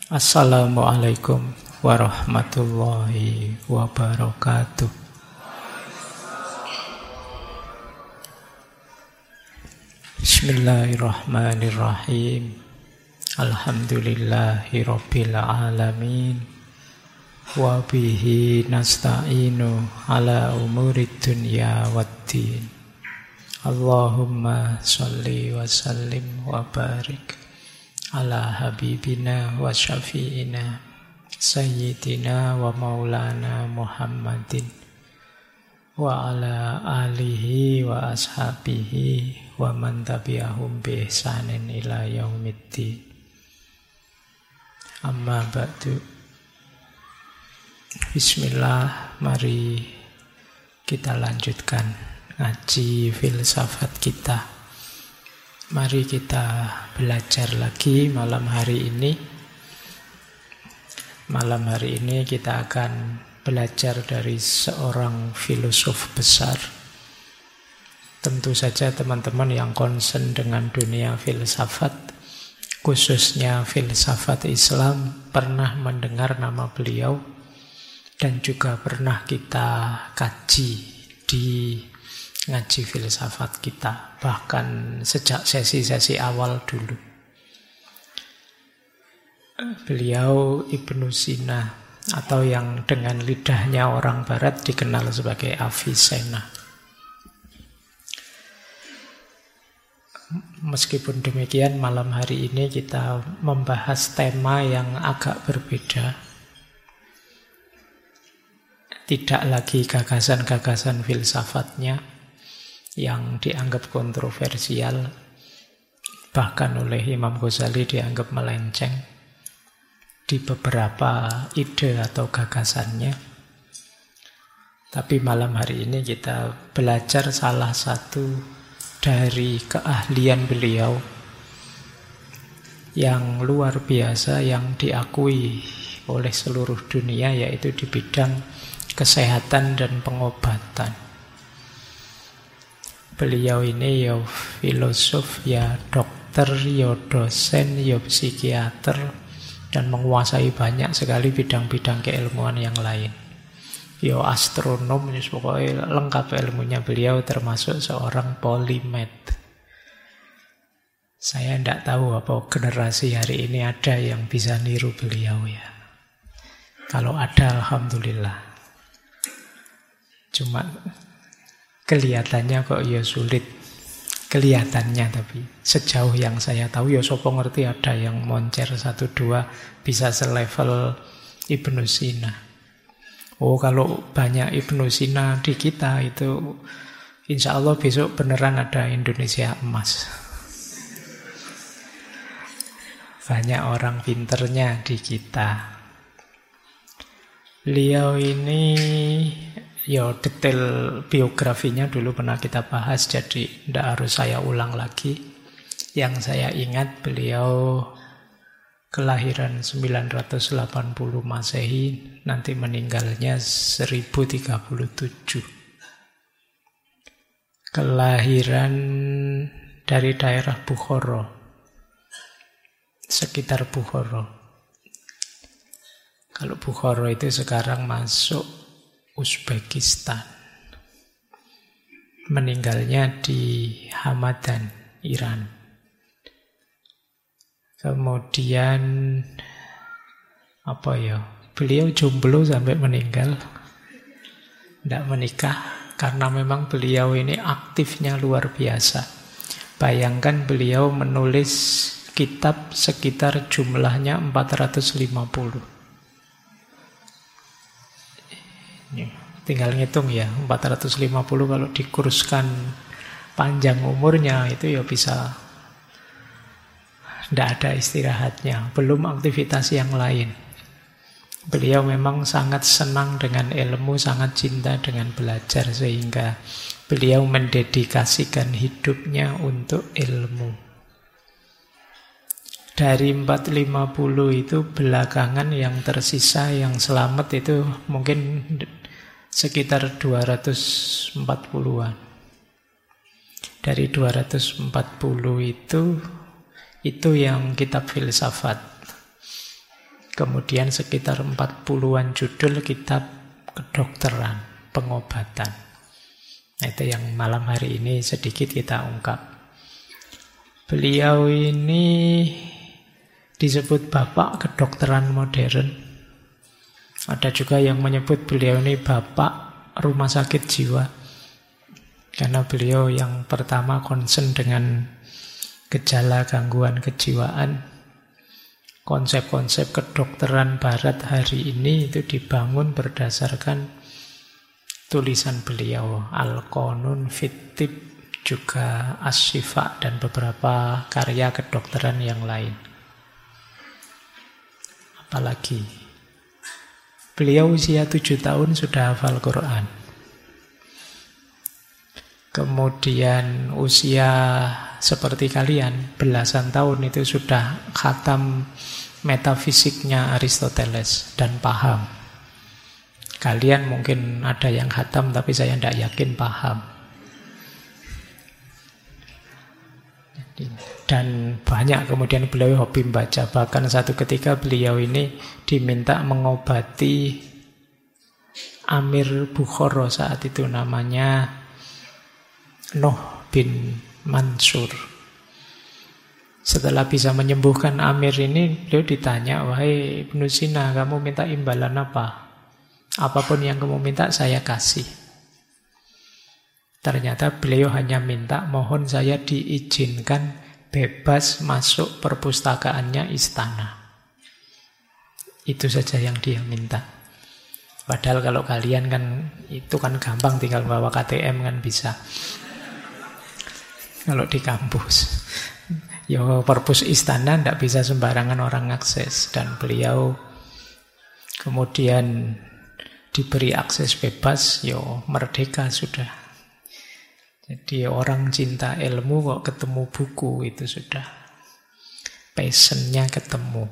Assalamualaikum warahmatullahi wabarakatuh. Bismillahirrahmanirrahim. Alhamdulillahi rabbil alamin. Wa bihi nasta'inu ala umurid dunya waddin. Allahumma sholli wa sallim wa barik ala habibina wa syafi'ina sayyidina wa maulana Muhammadin wa ala alihi wa ashabihi wa man tabi'ahum bi ihsanin ila yaumiddin. Amma ba'du. Bismillah, mari kita lanjutkan ngaji filsafat kita. Mari kita belajar lagi malam hari ini. Malam hari ini kita akan belajar dari seorang filosof besar. Tentu saja teman-teman yang concern dengan dunia filsafat, khususnya filsafat Islam, pernah mendengar nama beliau dan juga pernah kita kaji di ngaji filsafat kita, bahkan sejak sesi-sesi awal dulu. Beliau Ibnu Sina, atau yang dengan lidahnya orang barat dikenal sebagai Avicenna. Meskipun demikian, malam hari ini kita membahas tema yang agak berbeda. Tidak lagi gagasan-gagasan filsafatnya yang dianggap kontroversial, bahkan oleh Imam Ghazali dianggap melenceng di beberapa ide atau gagasannya. Tapi malam hari ini kita belajar salah satu dari keahlian beliau yang luar biasa, yang diakui oleh seluruh dunia, yaitu di bidang kesehatan dan pengobatan. Beliau ini ya filosof, ya dokter, ya dosen, ya psikiater, dan menguasai banyak sekali bidang-bidang keilmuan yang lain. Ya astronom, pokoknya lengkap ilmunya beliau, termasuk seorang polimath. Saya tidak tahu apa generasi hari ini ada yang bisa niru beliau ya. Kalau ada, alhamdulillah. Cuma kelihatannya kok ya sulit. Kelihatannya, tapi sejauh yang saya tahu ya sopo ngerti ada yang moncer 1-2 bisa selevel Ibnu Sina. Oh, kalau banyak Ibnu Sina di kita itu insya Allah besok beneran ada Indonesia emas. Banyak orang pinternya di kita. Beliau ini ya detail biografinya dulu pernah kita bahas, jadi tidak harus saya ulang lagi. Yang saya ingat beliau kelahiran 980 Masehi, nanti meninggalnya 1037. Kelahiran dari daerah Bukhara, sekitar Bukhara. Kalau Bukhara itu sekarang masuk Uzbekistan. Meninggalnya di Hamadan, Iran. Kemudian beliau jomblo sampai meninggal, tidak menikah, karena memang beliau ini aktifnya luar biasa. Bayangkan beliau menulis kitab sekitar jumlahnya 450. Tinggal ngitung ya, 450 kalau dikuruskan panjang umurnya itu ya bisa tidak ada istirahatnya, belum aktivitas yang lain. Beliau memang sangat senang dengan ilmu, sangat cinta dengan belajar, sehingga beliau mendedikasikan hidupnya untuk ilmu. Dari 450 itu belakangan yang tersisa, yang selamat itu mungkin sekitar 240-an. Dari 240 itu yang kitab filsafat. Kemudian sekitar 40-an judul kitab kedokteran, pengobatan. Nah, itu yang malam hari ini sedikit kita ungkap. Beliau ini disebut bapak kedokteran modern. Ada juga yang menyebut beliau ini bapak rumah sakit jiwa. Karena beliau yang pertama concern dengan gejala gangguan kejiwaan. Konsep-konsep kedokteran barat hari ini itu dibangun berdasarkan tulisan beliau, Al-Qanun fit Tibb, juga Asy-Syifa, dan beberapa karya kedokteran yang lain. Apalagi beliau usia 7 tahun sudah hafal Quran. Kemudian usia seperti kalian, belasan tahun itu sudah khatam metafisiknya Aristoteles dan paham. Kalian mungkin ada yang khatam tapi saya tidak yakin paham. Dan banyak kemudian beliau hobi membaca. Bahkan satu ketika beliau ini diminta mengobati Amir Bukhara saat itu, namanya Nuh bin Mansur. Setelah bisa menyembuhkan Amir ini, beliau ditanya, "Wahai Ibnu Sina, kamu minta imbalan apa? Apapun yang kamu minta saya kasih." Ternyata beliau hanya minta, mohon saya diizinkan bebas masuk perpustakaannya istana. Itu saja yang dia minta. Padahal kalau kalian kan, itu kan gampang, tinggal bawa KTM kan bisa. Kalau di kampus, ya perpus istana tidak bisa sembarangan orang akses. Dan beliau kemudian diberi akses bebas, ya merdeka sudah. Jadi orang cinta ilmu kok ketemu buku, itu sudah passionnya ketemu.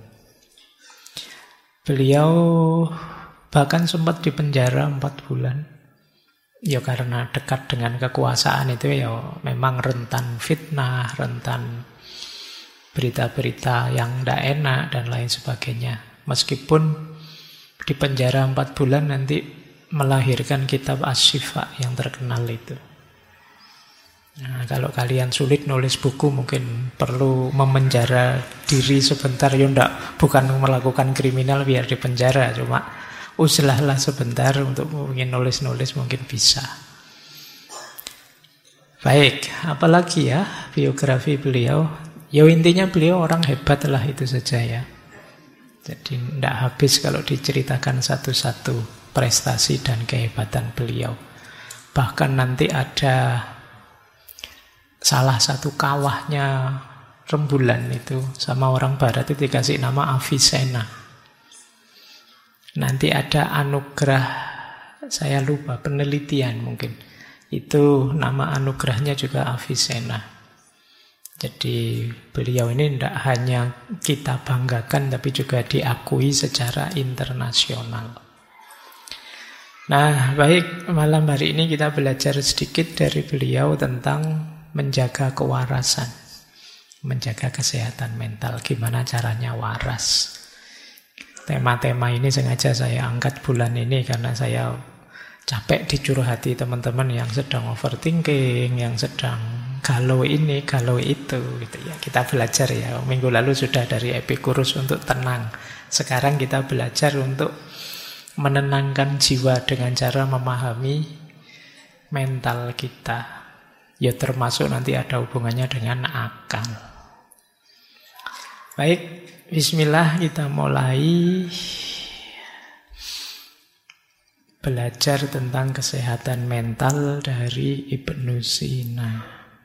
Beliau bahkan sempat dipenjara 4 bulan. Ya karena dekat dengan kekuasaan itu, ya memang rentan fitnah, rentan berita-berita yang tidak enak dan lain sebagainya. Meskipun di penjara 4 bulan nanti melahirkan kitab Asy-Syifa yang terkenal itu. Nah, kalau kalian sulit nulis buku, mungkin perlu memenjara diri sebentar. Ya enggak, bukan melakukan kriminal biar dipenjara, cuma uslahlah sebentar untuk mungkin nulis-nulis, mungkin bisa. Baik, apalagi ya biografi beliau. Ya intinya beliau orang hebat lah, itu saja ya. Jadi tidak habis kalau diceritakan satu-satu prestasi dan kehebatan beliau. Bahkan nanti ada salah satu kawahnya rembulan itu sama orang barat itu dikasih nama Avicenna. Nanti ada anugerah, saya lupa, penelitian mungkin. Itu nama anugerahnya juga Avicenna. Jadi beliau ini tidak hanya kita banggakan, tapi juga diakui secara internasional. Nah, baik, malam hari ini kita belajar sedikit dari beliau tentang menjaga kewarasan, menjaga kesehatan mental. Gimana caranya waras? Tema-tema ini sengaja saya angkat bulan ini karena saya capek dicurhati teman-teman yang sedang overthinking, yang sedang galau ini, galau itu gitu ya. Kita belajar ya. Minggu lalu sudah dari Epicurus untuk tenang. Sekarang kita belajar untuk menenangkan jiwa dengan cara memahami mental kita. Ya termasuk nanti ada hubungannya dengan akal. Baik, bismillah, kita mulai belajar tentang kesehatan mental dari Ibnu Sina.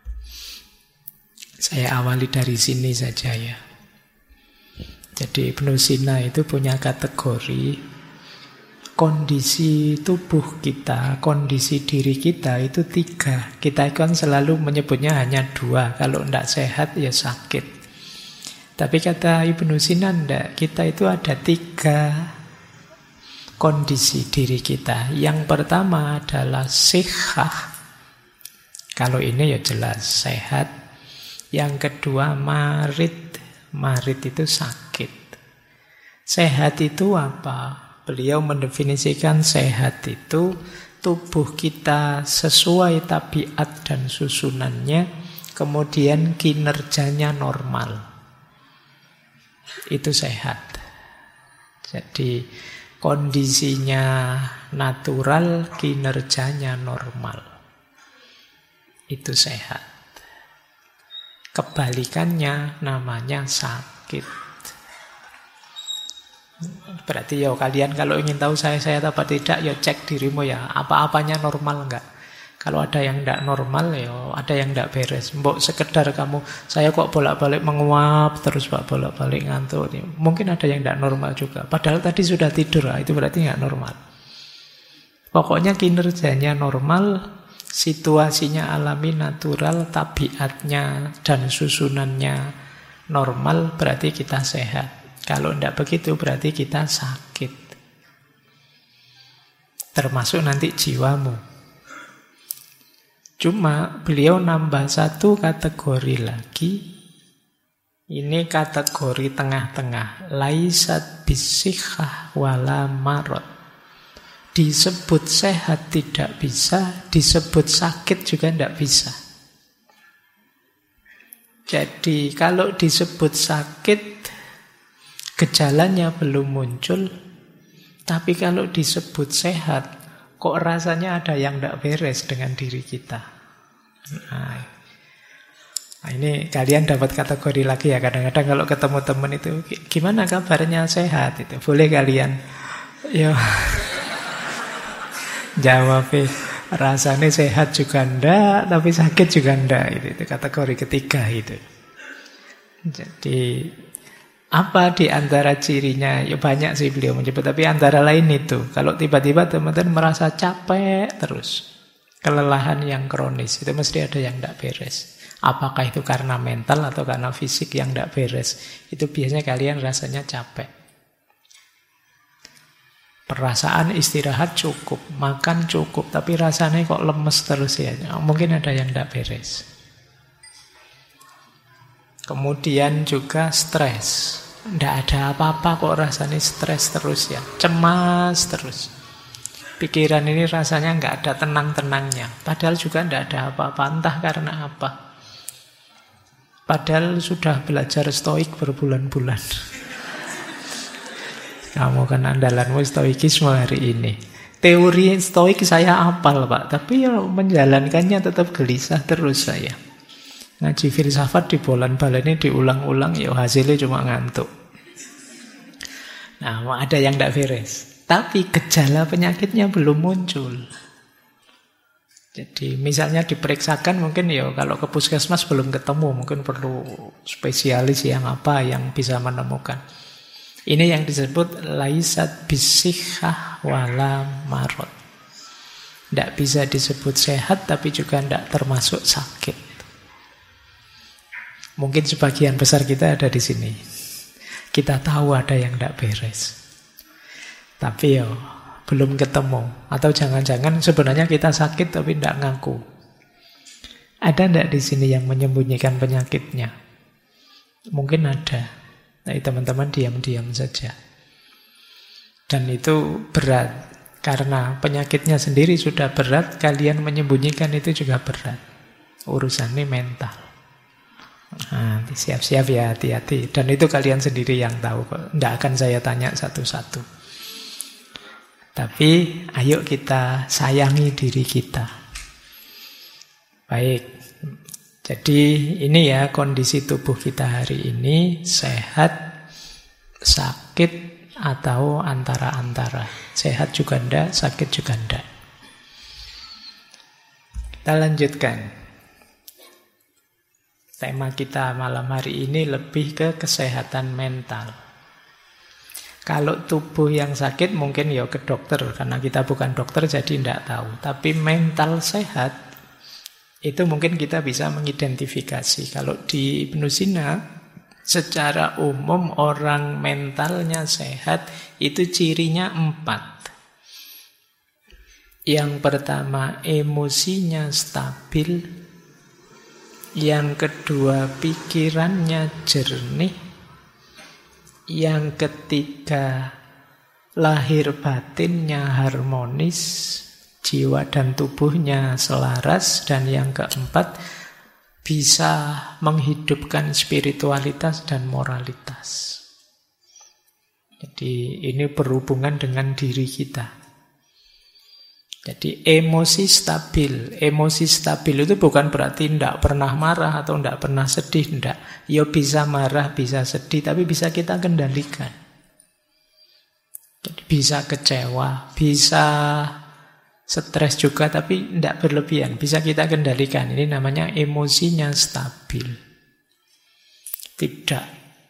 Saya awali dari sini saja ya. Jadi Ibnu Sina itu punya kategori kondisi tubuh kita, kondisi diri kita itu 3. Kita kan selalu menyebutnya hanya 2. Kalau tidak sehat ya sakit. Tapi kata Ibnu Sina enggak, kita itu ada 3 kondisi diri kita. Yang pertama adalah sihah. Kalau ini ya jelas sehat. Yang kedua marid. Marid itu sakit. Sehat itu apa? Beliau mendefinisikan sehat itu tubuh kita sesuai tabiat dan susunannya, kemudian kinerjanya normal. Itu sehat. Jadi kondisinya natural, kinerjanya normal. Itu sehat. Kebalikannya namanya sakit. Berarti ya kalian kalau ingin tahu saya sehat apa tidak, ya cek dirimu ya. Apa-apanya normal enggak? Kalau ada yang enggak normal, ya ada yang enggak beres. Mbok sekedar kamu, saya kok bolak-balik menguap, terus bolak-balik ngantuk. Mungkin ada yang enggak normal juga. Padahal tadi sudah tidur, itu berarti enggak normal. Pokoknya kinerjanya normal, situasinya alami, natural, tabiatnya dan susunannya normal, berarti kita sehat. Kalau tidak begitu berarti kita sakit. Termasuk nanti jiwamu. Cuma beliau nambah satu kategori lagi. Ini kategori tengah-tengah. Laisat bisikhah wala marot. Disebut sehat tidak bisa, disebut sakit juga tidak bisa. Jadi kalau disebut sakit, gejalanya belum muncul. Tapi kalau disebut sehat, kok rasanya ada yang tidak beres dengan diri kita. Nah, ini kalian dapat kategori lagi ya. Kadang-kadang kalau ketemu teman itu, gimana kabarnya, sehat? Itu boleh kalian ya jawab, rasanya sehat juga enggak, tapi sakit juga enggak. Itu kategori ketiga itu. Jadi apa di antara cirinya? Ya banyak sih beliau menyebut, tapi antara lain itu. Kalau tiba-tiba teman-teman merasa capek terus, kelelahan yang kronis, itu mesti ada yang tidak beres. Apakah itu karena mental atau karena fisik yang tidak beres? Itu biasanya kalian rasanya capek. Perasaan istirahat cukup, makan cukup, tapi rasanya kok lemes terus ya. Mungkin ada yang tidak beres. Kemudian juga stres. Tidak ada apa-apa kok rasanya stres terus ya. Cemas terus. Pikiran ini rasanya nggak ada tenang-tenangnya. Padahal juga tidak ada apa-apa. Entah karena apa. Padahal sudah belajar stoik berbulan-bulan. Kamu kan andalanmu stoikisme hari ini. Teori stoik saya hafal Pak, tapi ya menjalankannya tetap gelisah terus saya. Ngaji filsafat di bolan-balani diulang-ulang, ya hasilnya cuma ngantuk. Nah, ada yang tidak beres. Tapi gejala penyakitnya belum muncul. Jadi misalnya diperiksakan mungkin ya kalau ke puskesmas belum ketemu, mungkin perlu spesialis yang apa yang bisa menemukan. Ini yang disebut laisat bisikhah wala marot. Tidak bisa disebut sehat, tapi juga tidak termasuk sakit. Mungkin sebagian besar kita ada di sini. Kita tahu ada yang tidak beres. Tapi ya belum ketemu. Atau jangan-jangan sebenarnya kita sakit tapi tidak ngaku. Ada tidak di sini yang menyembunyikan penyakitnya? Mungkin ada. Nah, teman-teman diam-diam saja. Dan itu berat. Karena penyakitnya sendiri sudah berat, kalian menyembunyikan itu juga berat. Urusannya mental. Nah, siap-siap ya, hati-hati. Dan itu kalian sendiri yang tahu kok. Tidak akan saya tanya satu-satu. Tapi ayo kita sayangi diri kita. Baik. Jadi ini ya kondisi tubuh kita hari ini, sehat, sakit, atau antara-antara. Sehat juga enggak, sakit juga enggak. Kita lanjutkan. Tema kita malam hari ini lebih ke kesehatan mental. Kalau tubuh yang sakit mungkin ya ke dokter, karena kita bukan dokter jadi enggak tahu. Tapi mental sehat, itu mungkin kita bisa mengidentifikasi. Kalau di Ibnu Sina, secara umum orang mentalnya sehat, itu cirinya 4. Yang pertama, emosinya stabil. Yang kedua, pikirannya jernih. Yang ketiga, lahir batinnya harmonis, jiwa dan tubuhnya selaras. Dan yang keempat, bisa menghidupkan spiritualitas dan moralitas. Jadi ini berhubungan dengan diri kita. Jadi emosi stabil. Emosi stabil itu bukan berarti tidak pernah marah atau tidak pernah sedih. Tidak. Ya bisa marah, bisa sedih, tapi bisa kita kendalikan. Jadi bisa kecewa, bisa stres juga, tapi tidak berlebihan. Bisa kita kendalikan. Ini namanya emosinya stabil. Tidak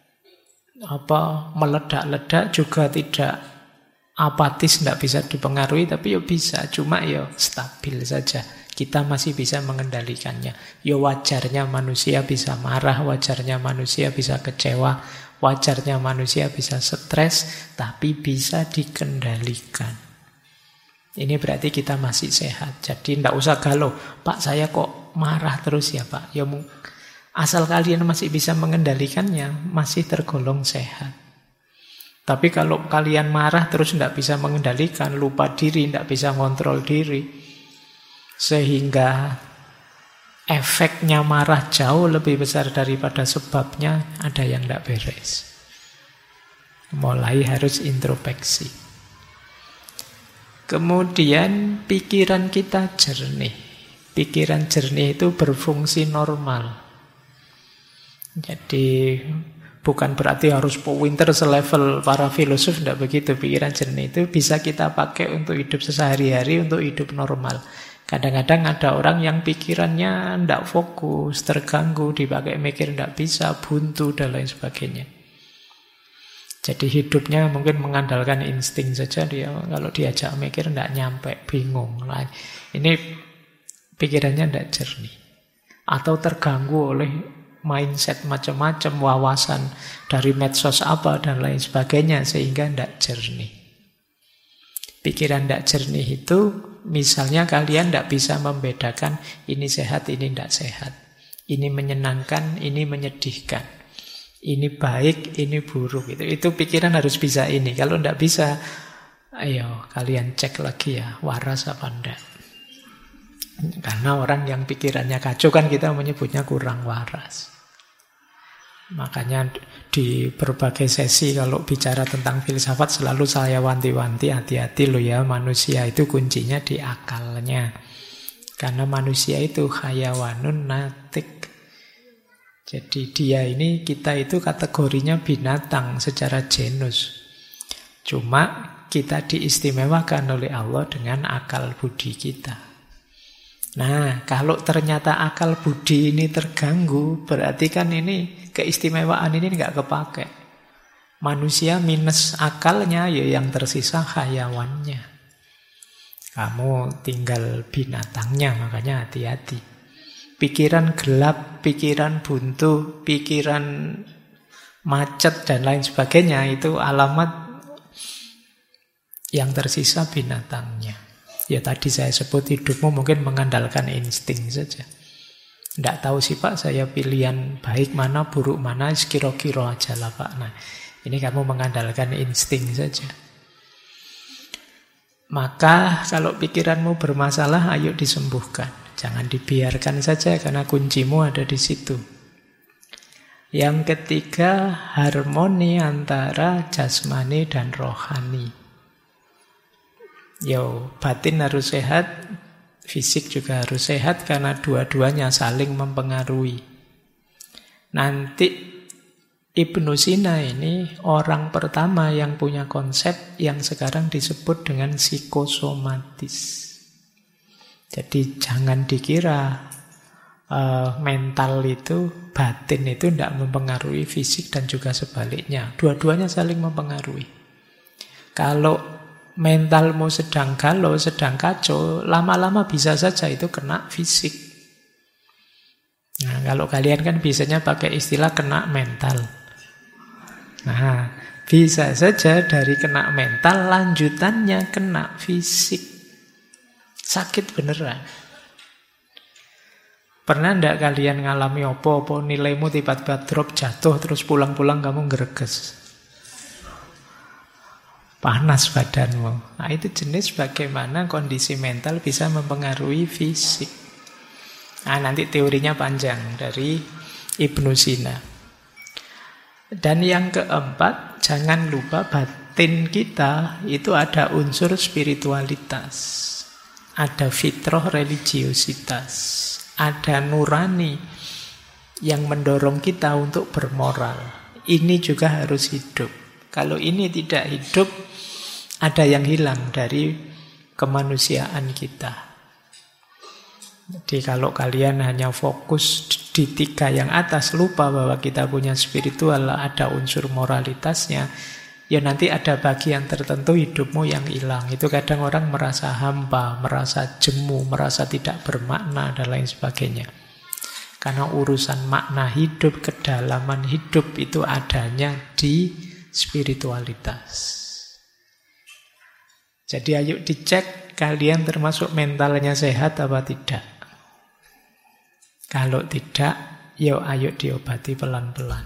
meledak-ledak, juga tidak apatis, tidak bisa dipengaruhi, tapi ya bisa, cuma ya stabil saja. Kita masih bisa mengendalikannya. Ya wajarnya manusia bisa marah, wajarnya manusia bisa kecewa, wajarnya manusia bisa stres, tapi bisa dikendalikan. Ini berarti kita masih sehat. Jadi tidak usah galau, Pak saya kok marah terus ya Pak. Ya asal kalian masih bisa mengendalikannya, masih tergolong sehat. Tapi kalau kalian marah terus tidak bisa mengendalikan, lupa diri, tidak bisa ngontrol diri, sehingga efeknya marah jauh lebih besar daripada sebabnya, ada yang tidak beres. Mulai harus introspeksi. Kemudian pikiran kita jernih. Pikiran jernih itu berfungsi normal. Jadi bukan berarti harus pinter selevel para filosof, tidak begitu. Pikiran jernih itu bisa kita pakai untuk hidup sehari-hari, untuk hidup normal. Kadang-kadang ada orang yang pikirannya tidak fokus, terganggu, dipakai mikir tidak bisa, buntu, dan lain sebagainya. Jadi hidupnya mungkin mengandalkan insting saja, dia kalau diajak mikir tidak nyampe, bingung. Ini pikirannya tidak jernih. Atau terganggu oleh mindset macam-macam, wawasan dari medsos apa dan lain sebagainya, sehingga tidak jernih. Pikiran tidak jernih itu, misalnya kalian tidak bisa membedakan ini sehat, ini tidak sehat, ini menyenangkan, ini menyedihkan, ini baik, ini buruk. Itu pikiran harus bisa ini. Kalau tidak bisa, ayo kalian cek lagi ya, waras apa enggak. Karena orang yang pikirannya kacau kan kita menyebutnya kurang waras. Makanya di berbagai sesi kalau bicara tentang filsafat selalu saya wanti-wanti, hati-hati loh ya, manusia itu kuncinya di akalnya. Karena manusia itu hayawanun natik. Jadi dia ini, kita itu kategorinya binatang secara genus. Cuma kita diistimewakan oleh Allah dengan akal budi kita. Nah, kalau ternyata akal budi ini terganggu, berarti kan ini keistimewaan ini nggak kepake. Manusia minus akalnya, ya yang tersisa hayawannya. Kamu tinggal binatangnya, makanya hati-hati. Pikiran gelap, pikiran buntu, pikiran macet, dan lain sebagainya, itu alamat yang tersisa binatangnya. Ya tadi saya sebut hidupmu mungkin mengandalkan insting saja. Tidak tahu sih Pak, saya pilihan baik mana, buruk mana, kira-kira aja lah Pak. Nah, ini kamu mengandalkan insting saja. Maka kalau pikiranmu bermasalah, ayo disembuhkan. Jangan dibiarkan saja, karena kuncimu ada di situ. Yang ketiga, harmoni antara jasmani dan rohani. Batin harus sehat, fisik juga harus sehat, karena dua-duanya saling mempengaruhi. Nanti Ibnu Sina ini orang pertama yang punya konsep yang sekarang disebut dengan psikosomatis. Jadi jangan dikira mental itu, batin itu tidak mempengaruhi fisik dan juga sebaliknya. Dua-duanya saling mempengaruhi. Kalau mentalmu sedang galau, sedang kacau, lama-lama bisa saja itu kena fisik. Nah, kalau kalian kan biasanya pakai istilah kena mental. Nah, bisa saja dari kena mental, lanjutannya kena fisik. Sakit beneran. Pernah enggak kalian ngalami apa-apa, nilaimu tiba-tiba drop, jatuh, terus pulang-pulang kamu ngereges? panas badanmu. Nah, itu jenis bagaimana kondisi mental bisa mempengaruhi fisik. Nah, nanti teorinya panjang dari Ibnu Sina. Dan yang keempat, jangan lupa batin kita itu ada unsur spiritualitas, ada fitrah religiositas, ada nurani yang mendorong kita untuk bermoral. Ini juga harus hidup. Kalau ini tidak hidup, ada yang hilang dari kemanusiaan kita. Jadi kalau kalian hanya fokus di 3 yang atas, lupa bahwa kita punya spiritual, ada unsur moralitasnya, ya nanti ada bagian tertentu hidupmu yang hilang. Itu kadang orang merasa hampa, merasa jemu, merasa tidak bermakna, dan lain sebagainya. Karena urusan makna hidup, kedalaman hidup itu adanya di spiritualitas. Jadi ayo dicek kalian termasuk mentalnya sehat apa tidak. Kalau tidak, yuk ayo diobati pelan-pelan.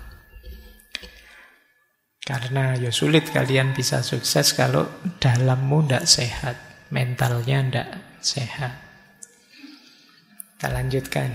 Karena ya sulit kalian bisa sukses kalau dalammu tidak sehat, mentalnya tidak sehat. Kita lanjutkan.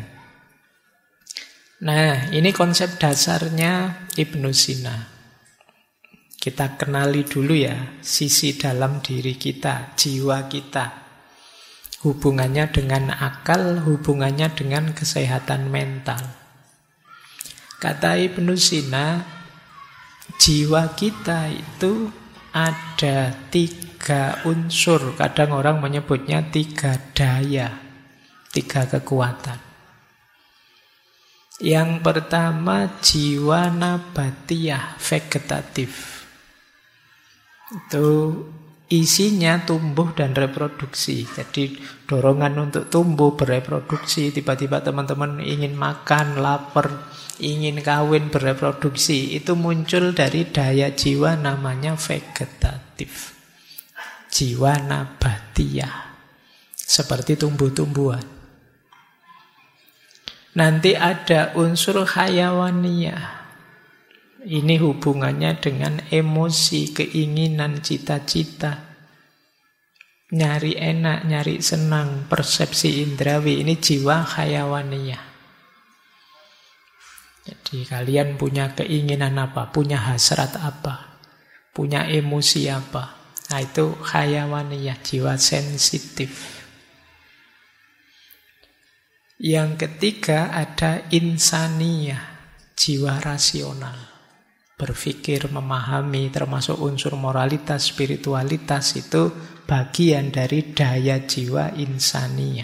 Nah, ini konsep dasarnya Ibnu Sina. Kita kenali dulu ya sisi dalam diri kita, jiwa kita. Hubungannya dengan akal, hubungannya dengan kesehatan mental. Kata Ibnu Sina, jiwa kita itu ada 3 unsur. Kadang orang menyebutnya 3 daya, 3 kekuatan. Yang pertama jiwa nabatiyah, vegetatif. Itu isinya tumbuh dan reproduksi. Jadi dorongan untuk tumbuh, bereproduksi. Tiba-tiba teman-teman ingin makan, lapar, ingin kawin, bereproduksi. Itu muncul dari daya jiwa namanya vegetatif. Jiwa nabatiyah. Seperti tumbuh-tumbuhan. Nanti ada unsur hayawaniyah. Ini hubungannya dengan emosi, keinginan, cita-cita. Nyari enak, nyari senang, persepsi indrawi. Ini jiwa hayawaniyah. Jadi kalian punya keinginan apa, punya hasrat apa, punya emosi apa. Nah itu hayawaniyah, jiwa sensitif. Yang ketiga ada insaniyah, jiwa rasional. Berpikir, memahami, termasuk unsur moralitas, spiritualitas itu bagian dari daya jiwa insaniyah.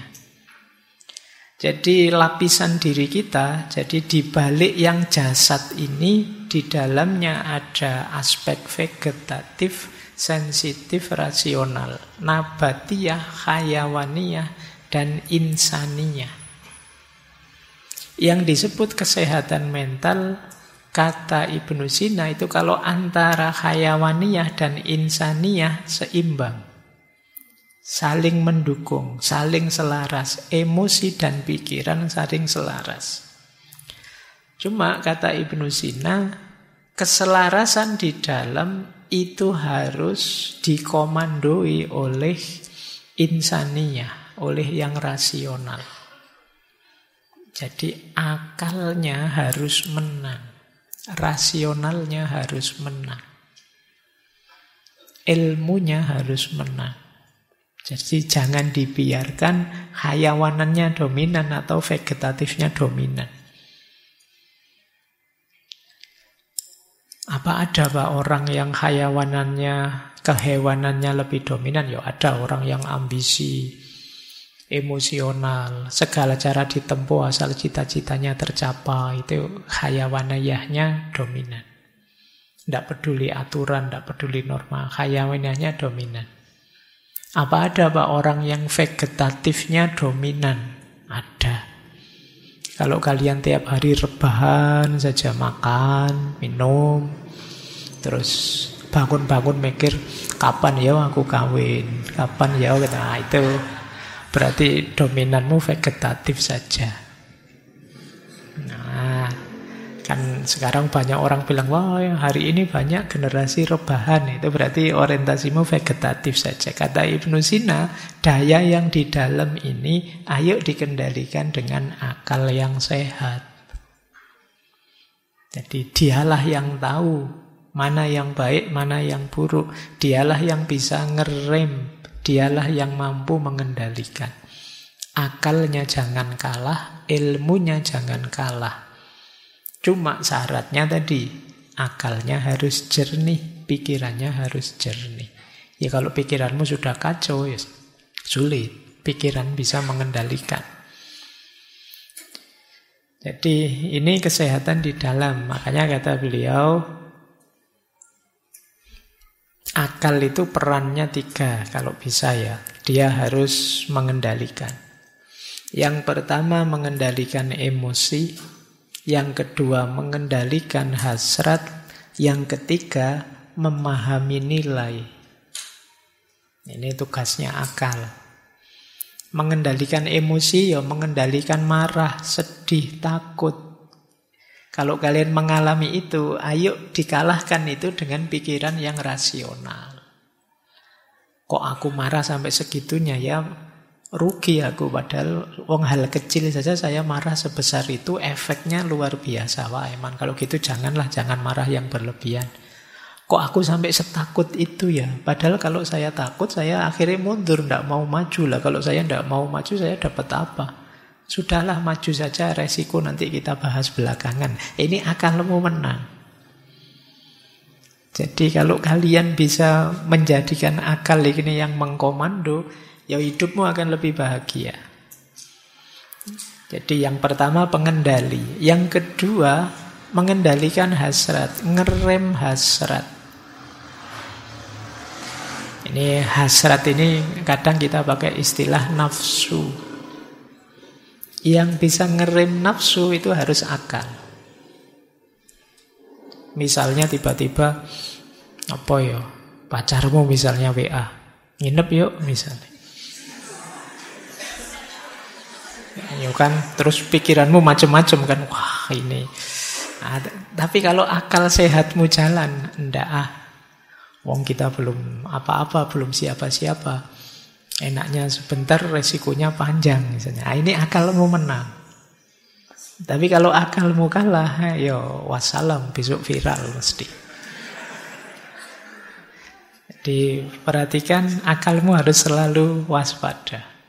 Jadi lapisan diri kita, jadi di balik yang jasad ini, di dalamnya ada aspek vegetatif, sensitif, rasional, nabatiyah, hayawaniyah, dan insaniyah. Yang disebut kesehatan mental, kata Ibnu Sina itu kalau antara hayawaniyah dan insaniyah seimbang. Saling mendukung, saling selaras. Emosi dan pikiran saling selaras. Cuma kata Ibnu Sina, keselarasan di dalam itu harus dikomandoi oleh insaniyah, oleh yang rasional. Jadi akalnya harus menang, rasionalnya harus menang, ilmunya harus menang. Jadi jangan dibiarkan hayawanannya dominan atau vegetatifnya dominan. Apa ada Pak orang yang hayawanannya, kehewanannya lebih dominan? Ya ada orang yang ambisi, emosional, segala cara ditempuh asal cita-citanya tercapai, itu hayawaniyahnya dominan. Tidak peduli aturan, tidak peduli norma, hayawaniyahnya dominan. Apa ada Pak orang yang vegetatifnya dominan? Ada. Kalau kalian tiap hari rebahan saja, makan, minum, terus bangun-bangun mikir, kapan ya aku kawin, kapan ya, nah itu berarti dominanmu vegetatif saja. Nah, kan Sekarang banyak orang bilang, wah hari ini banyak generasi rebahan. Itu berarti orientasimu vegetatif saja. Kata Ibnu Sina, daya yang di dalam ini ayo dikendalikan dengan akal yang sehat. Jadi dialah yang tahu mana yang baik, mana yang buruk. Dialah yang bisa ngerem, dialah yang mampu mengendalikan. Akalnya jangan kalah, ilmunya jangan kalah. Cuma syaratnya tadi, akalnya harus jernih, pikirannya harus jernih. Ya kalau pikiranmu sudah kacau, ya sulit. Pikiran bisa mengendalikan. Jadi ini kesehatan di dalam. Makanya kata beliau, akal itu perannya 3 kalau bisa ya. Dia harus mengendalikan. Yang pertama mengendalikan emosi. Yang kedua, mengendalikan hasrat. Yang ketiga, memahami nilai. Ini tugasnya akal. Mengendalikan emosi, ya mengendalikan marah, sedih, takut. Kalau kalian mengalami itu, ayo dikalahkan itu dengan pikiran yang rasional. Kok aku marah sampai segitunya ya? Rugi aku, padahal hal kecil saja saya marah sebesar itu, efeknya luar biasa. Wah emang kalau gitu jangan marah yang berlebihan. Kok aku sampai setakut itu ya? Padahal kalau saya takut, saya akhirnya mundur, tidak mau maju lah. Kalau saya tidak mau maju, saya dapat apa? Sudahlah, maju saja, resiko nanti kita bahas belakangan. Ini akalmu menang. Jadi kalau kalian bisa menjadikan akal ini yang mengkomando, ya hidupmu akan lebih bahagia. Jadi yang pertama pengendali. Yang kedua mengendalikan hasrat, ngerem hasrat. Ini hasrat ini kadang kita pakai istilah nafsu. Yang bisa ngerem nafsu itu harus akal. Misalnya tiba-tiba pacarmu misalnya WA, nginep yuk misalnya. Ya kan, terus pikiranmu macam-macam kan, wah ini. Nah, tapi kalau akal sehatmu jalan, ndak wong kita belum apa-apa, belum siapa-siapa. Enaknya sebentar, resikonya panjang misalnya. Nah, ini akalmu menang. Tapi kalau akalmu kalah, wassalam, besok viral mesti. Jadi perhatikan, akalmu harus selalu waspada.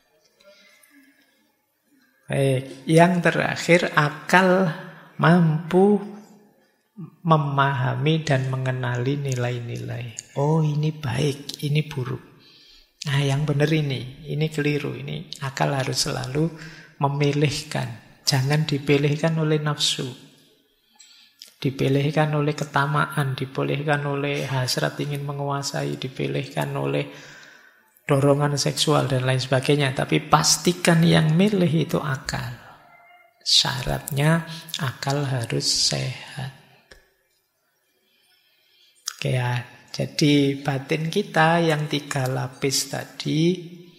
Baik, yang terakhir, akal mampu memahami dan mengenali nilai-nilai. Oh, ini baik, ini buruk. Nah, yang benar ini keliru. Ini akal harus selalu memilihkan. Jangan dipilihkan oleh nafsu. Dipilihkan oleh ketamaan, dipilihkan oleh hasrat ingin menguasai, dipilihkan oleh dorongan seksual dan lain sebagainya. Tapi pastikan yang milih itu akal. Syaratnya akal harus sehat. Oke ya, jadi batin kita yang 3 lapis tadi,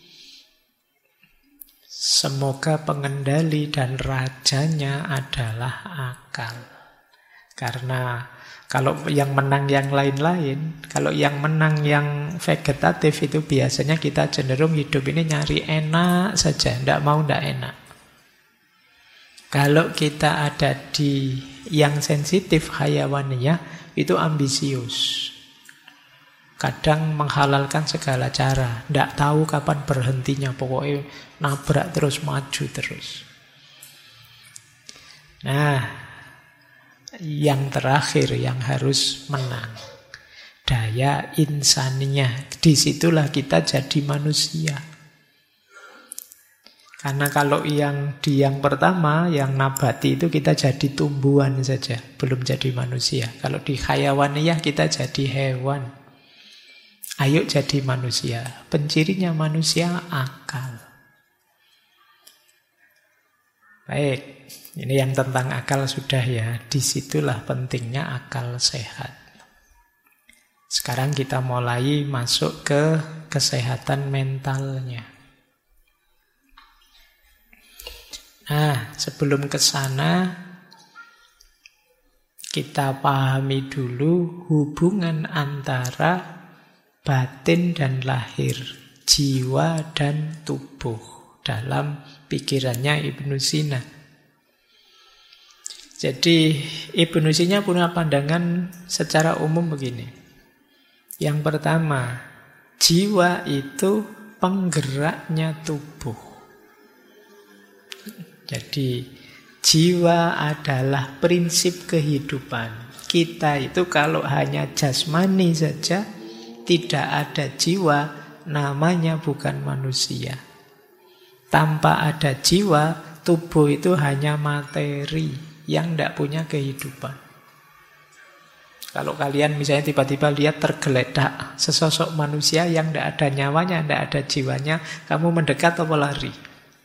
semoga pengendali dan rajanya adalah akal. Karena kalau yang menang yang lain-lain, kalau yang menang yang vegetatif itu biasanya kita cenderung hidup ini nyari enak saja, tidak enak. Kalau kita ada di yang sensitif hayawaniyah, itu ambisius. Kadang menghalalkan segala cara, tidak tahu kapan berhentinya, pokoknya nabrak terus, maju terus. Nah, yang terakhir yang harus menang, daya insaniyah. Disitulah kita jadi manusia. Karena kalau yang di yang pertama, yang nabati itu kita jadi tumbuhan saja, belum jadi manusia. Kalau di hayawaniyah kita jadi hewan. Ayo jadi manusia. Pencirinya manusia akal. Baik. Ini yang tentang akal sudah ya. Disitulah pentingnya akal sehat. Sekarang kita mulai masuk ke kesehatan mentalnya. Nah, sebelum ke sana, kita pahami dulu hubungan antara batin dan lahir, jiwa dan tubuh dalam pikirannya Ibnu Sina. Jadi Ibnu Sina punya pandangan secara umum begini. Yang pertama, jiwa itu penggeraknya tubuh. Jadi jiwa adalah prinsip kehidupan. Kita itu kalau hanya jasmani saja, tidak ada jiwa, namanya bukan manusia. Tanpa ada jiwa, tubuh itu hanya materi yang tidak punya kehidupan. Kalau kalian misalnya tiba-tiba lihat tergeletak sesosok manusia yang tidak ada nyawanya, tidak ada jiwanya, kamu mendekat atau lari?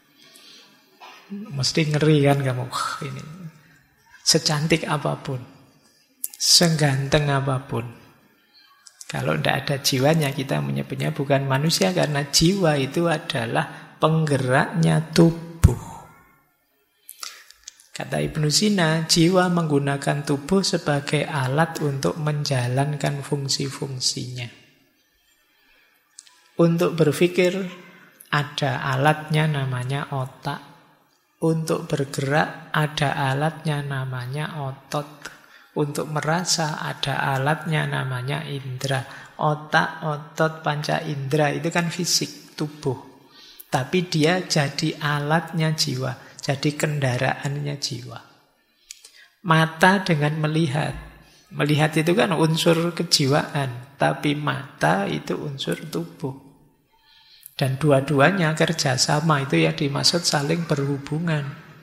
Mesti ngeri kan kamu. Ini secantik apapun, seganteng apapun, kalau tidak ada jiwanya, kita menyebutnya bukan manusia, karena jiwa itu adalah penggeraknya tubuh. Kata Ibnu Sina, jiwa menggunakan tubuh sebagai alat untuk menjalankan fungsi-fungsinya. Untuk berpikir, ada alatnya namanya otak. Untuk bergerak, ada alatnya namanya otot. Untuk merasa, ada alatnya namanya indera. Otak, otot, panca indera itu kan fisik, tubuh. Tapi dia jadi alatnya jiwa, jadi kendaraannya jiwa. Mata dengan melihat. Melihat itu kan unsur kejiwaan, tapi mata itu unsur tubuh. Dan dua-duanya kerjasama, itu yang dimaksud saling berhubungan.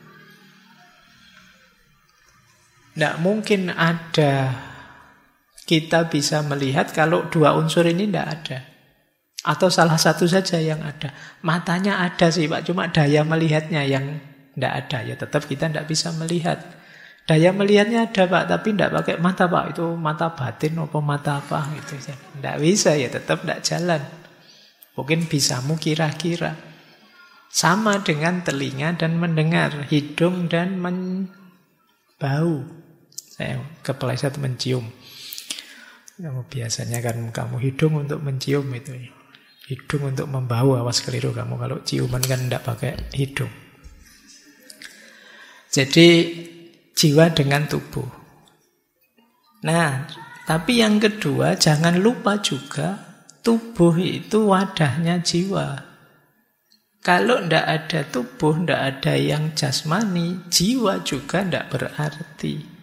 Tidak mungkin ada kita bisa melihat kalau dua unsur ini tidak ada. Atau salah satu saja yang ada. Matanya ada sih Pak, cuma daya melihatnya yang tidak ada. Ya tetap kita tidak bisa melihat. Daya melihatnya ada Pak, tapi tidak pakai mata Pak. Itu mata batin atau mata apa gitu. Tidak bisa, ya tetap tidak jalan. Mungkin bisamu kira-kira. Sama dengan telinga dan mendengar, hidung dan bau. Saya kepleset mencium. Biasanya kan kamu hidung untuk mencium itu. Hidung untuk membau, awas keliru kamu. Kalau ciuman kan tidak pakai hidung. Jadi jiwa dengan tubuh. Nah, tapi yang kedua, jangan lupa juga tubuh itu wadahnya jiwa. Kalau tidak ada tubuh, tidak ada yang jasmani, jiwa juga tidak berarti.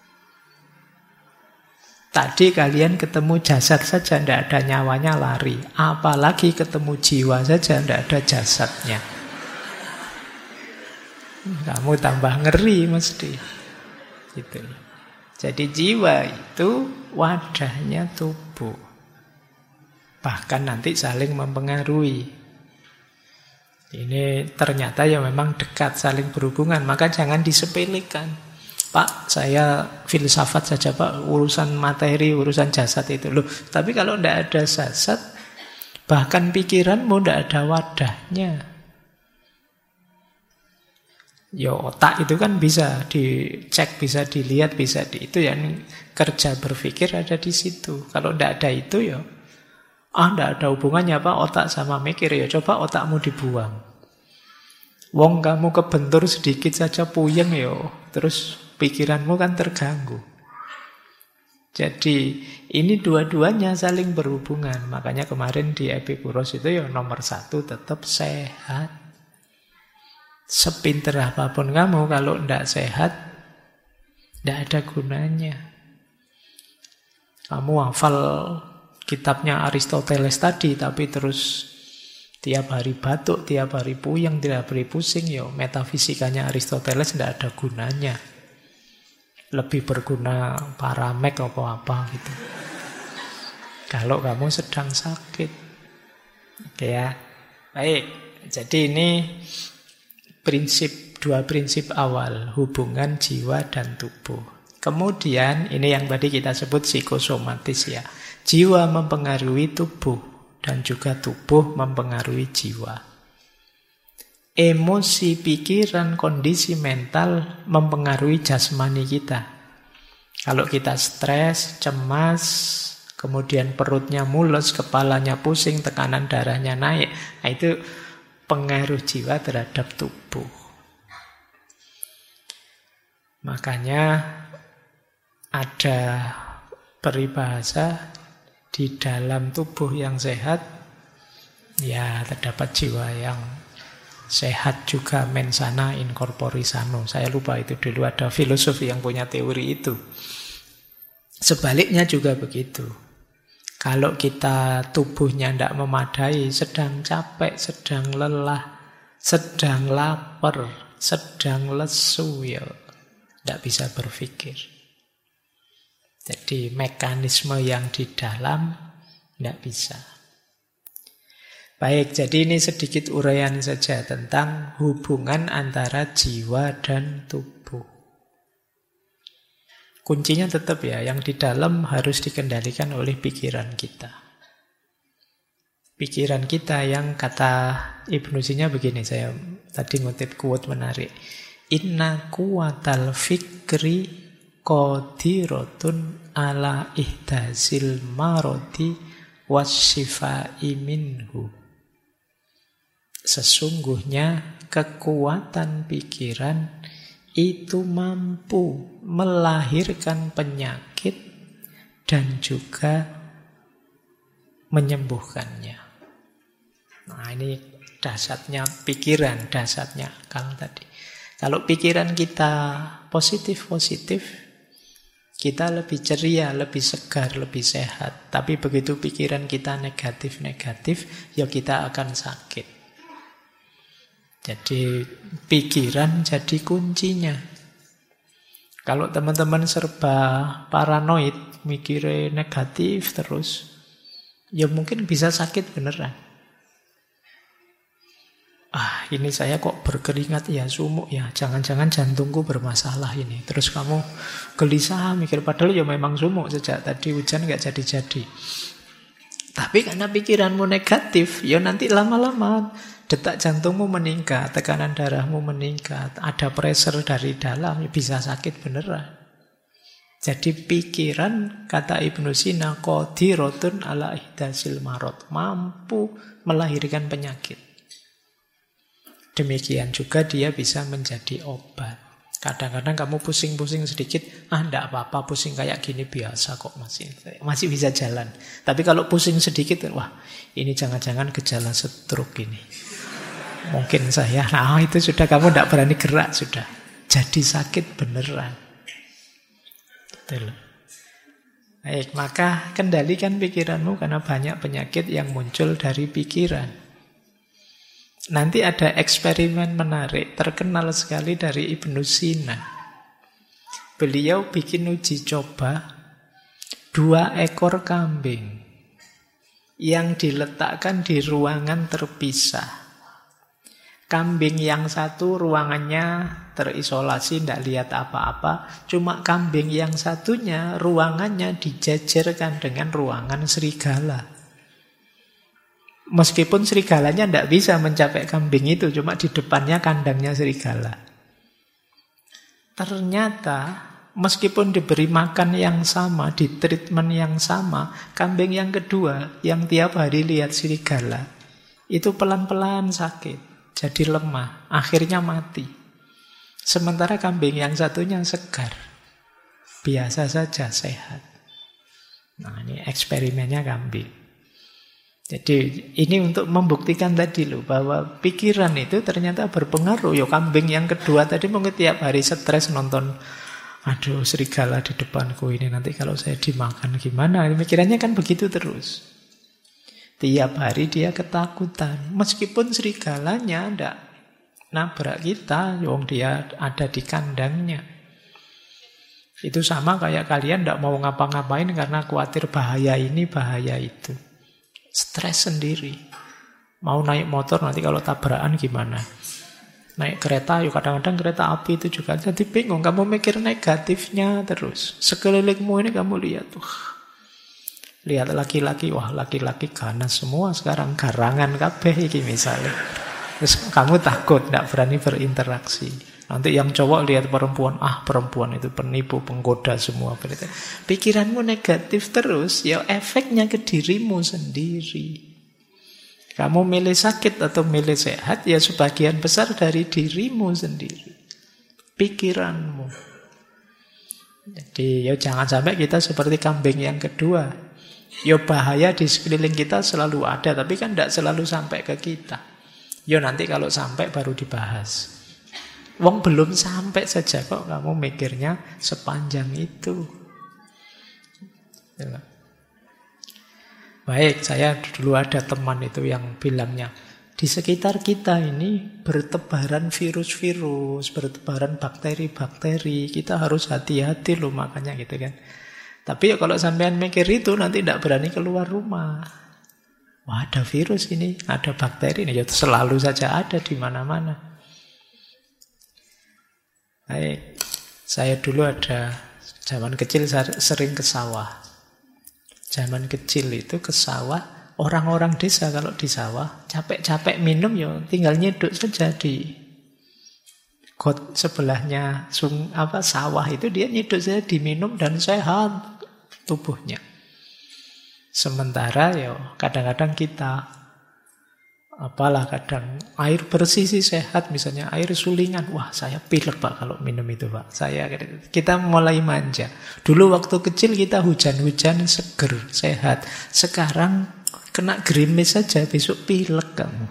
Tadi kalian ketemu jasad saja, tidak ada nyawanya, lari. Apalagi ketemu jiwa saja, tidak ada jasadnya. Kamu tambah ngeri mesti. Gitu. Jadi jiwa itu wadahnya tubuh. Bahkan nanti saling mempengaruhi. Ini ternyata ya memang dekat, saling berhubungan. Maka jangan disepelekan. Pak, saya filsafat saja Pak, urusan materi, urusan jasad itu. Loh, tapi kalau tidak ada jasad, bahkan pikiranmu tidak ada wadahnya. Ya otak itu kan bisa dicek, bisa dilihat, bisa itu yang kerja berpikir ada di situ. Kalau tidak ada itu ya, tidak ada hubungannya Pak otak sama mikir, ya coba otakmu dibuang. Wong kamu kebentur sedikit saja puyeng ya, terus pikiranmu kan terganggu. Jadi ini dua-duanya saling berhubungan. Makanya kemarin di Epikuros itu ya nomor 1 tetap sehat. Sepinter apapun kamu, kalau tidak sehat, tidak ada gunanya. Kamu hafal kitabnya Aristoteles tadi, tapi terus tiap hari batuk, tiap hari puyeng, tiap hari pusing, ya metafisikanya Aristoteles tidak ada gunanya. Lebih berguna paramek atau apa gitu. Kalau kamu sedang sakit. Oke ya. Baik. Jadi ini dua prinsip awal, hubungan jiwa dan tubuh. Kemudian ini yang tadi kita sebut psikosomatis ya. Jiwa mempengaruhi tubuh dan juga tubuh mempengaruhi jiwa. Emosi, pikiran, kondisi mental mempengaruhi jasmani kita. Kalau kita stres, cemas, kemudian perutnya mules, kepalanya pusing, tekanan darahnya naik, nah itu pengaruh jiwa terhadap tubuh. Makanya ada peribahasa, di dalam tubuh yang sehat, ya terdapat jiwa yang sehat juga, mensana in corpore sano. Saya lupa itu dulu ada filosofi yang punya teori itu. Sebaliknya juga begitu. Kalau kita tubuhnya tidak memadai, sedang capek, sedang lelah, sedang lapar, sedang lesu, ya tidak bisa berpikir. Jadi mekanisme yang di dalam tidak bisa. Baik, jadi ini sedikit uraian saja tentang hubungan antara jiwa dan tubuh. Kuncinya tetap ya, yang di dalam harus dikendalikan oleh pikiran kita. Pikiran kita yang kata Ibnu Sina begini, saya tadi ngutip quote menarik. Inna kuwatal fikri qadiratun ala ihdazil marodi wasyifai minhu. Sesungguhnya kekuatan pikiran itu mampu melahirkan penyakit dan juga menyembuhkannya. Nah, ini dasarnya pikiran, dasarnya akal tadi. Kalau pikiran kita positif-positif, kita lebih ceria, lebih segar, lebih sehat. Tapi begitu pikiran kita negatif-negatif, ya kita akan sakit. Jadi pikiran jadi kuncinya. Kalau teman-teman serba paranoid, mikirnya negatif terus, ya mungkin bisa sakit beneran. Ini saya kok berkeringat ya, sumuk ya, jangan-jangan jantungku bermasalah ini. Terus kamu gelisah mikir, padahal ya memang sumuk sejak tadi hujan gak jadi-jadi. Tapi karena pikiranmu negatif, ya nanti lama-lama detak jantungmu meningkat, tekanan darahmu meningkat, ada pressure dari dalam, ya bisa sakit beneran. Jadi pikiran, kata Ibnu Sina, qadiratun ala ihdasil marad, mampu melahirkan penyakit. Demikian juga dia bisa menjadi obat. Kadang-kadang kamu pusing-pusing sedikit, enggak apa-apa, pusing kayak gini biasa kok, masih bisa jalan. Tapi kalau pusing sedikit, wah ini jangan-jangan gejala stroke ini. Mungkin saya, itu sudah kamu enggak berani gerak sudah. Jadi sakit beneran. Betul. Baik, maka kendalikan pikiranmu karena banyak penyakit yang muncul dari pikiran. Nanti ada eksperimen menarik, terkenal sekali dari Ibnu Sina. Beliau bikin uji coba 2 ekor kambing yang diletakkan di ruangan terpisah. Kambing yang satu ruangannya terisolasi, tidak lihat apa-apa. Cuma kambing yang satunya ruangannya dijajarkan dengan ruangan serigala. Meskipun serigalanya tidak bisa mencapai kambing itu, cuma di depannya kandangnya serigala. Ternyata meskipun diberi makan yang sama, di treatment yang sama, kambing yang kedua yang tiap hari lihat serigala itu pelan-pelan sakit, jadi lemah, akhirnya mati. Sementara kambing yang satunya segar, biasa saja, sehat. Nah, ini eksperimennya kambing. Jadi ini untuk membuktikan tadi loh, bahwa pikiran itu ternyata berpengaruh. Yo, kambing yang kedua tadi mungkin tiap hari stres nonton, aduh serigala di depanku ini, nanti kalau saya dimakan gimana. Pikirannya kan begitu terus. Tiap hari dia ketakutan. Meskipun serigalanya ndak nabrak kita, wong dia ada di kandangnya. Itu sama kayak kalian ndak mau ngapa-ngapain karena khawatir bahaya ini, bahaya itu. Stres sendiri. Mau naik motor nanti kalau tabrakan gimana? Naik kereta, yuk kadang-kadang kereta api itu juga jadi bingung. Kamu mikir negatifnya terus. Sekelilingmu ini kamu lihat tuh. Lihat laki-laki, wah laki-laki ganas semua sekarang, garangan kabeh iki misalnya. Terus kamu takut, tidak berani berinteraksi. Nanti yang cowok lihat perempuan, perempuan itu penipu, penggoda semua. Pikiranmu negatif terus, ya efeknya ke dirimu sendiri. Kamu milih sakit atau milih sehat, ya sebagian besar dari dirimu sendiri. Pikiranmu. Jadi ya jangan sampai kita seperti kambing yang kedua. Ya bahaya di sekeliling kita selalu ada, tapi kan tidak selalu sampai ke kita. Ya nanti kalau sampai baru dibahas. Wong belum sampai saja kok kamu mikirnya sepanjang itu. Baik, saya dulu ada teman itu yang bilangnya, di sekitar kita ini bertebaran virus-virus, bertebaran bakteri-bakteri. Kita harus hati-hati loh makanya gitu kan. Tapi ya kalau sampean mikir itu nanti tidak berani keluar rumah. Wah, ada virus ini, ada bakteri ini, ya selalu saja ada di mana-mana. Baik, saya dulu ada zaman kecil sering ke sawah. Zaman kecil itu ke sawah, orang-orang desa kalau di sawah capek-capek minum ya tinggal nyeduk saja di got sebelahnya sawah itu, dia nyeduk saja diminum dan sehat tubuhnya. Sementara ya kadang-kadang kita kadang air bersih sih sehat, misalnya air sulingan. Wah, saya pilek Pak kalau minum itu Pak. Kita mulai manja. Dulu waktu kecil kita hujan-hujan seger, sehat. Sekarang kena gerimis saja besok pilek kamu.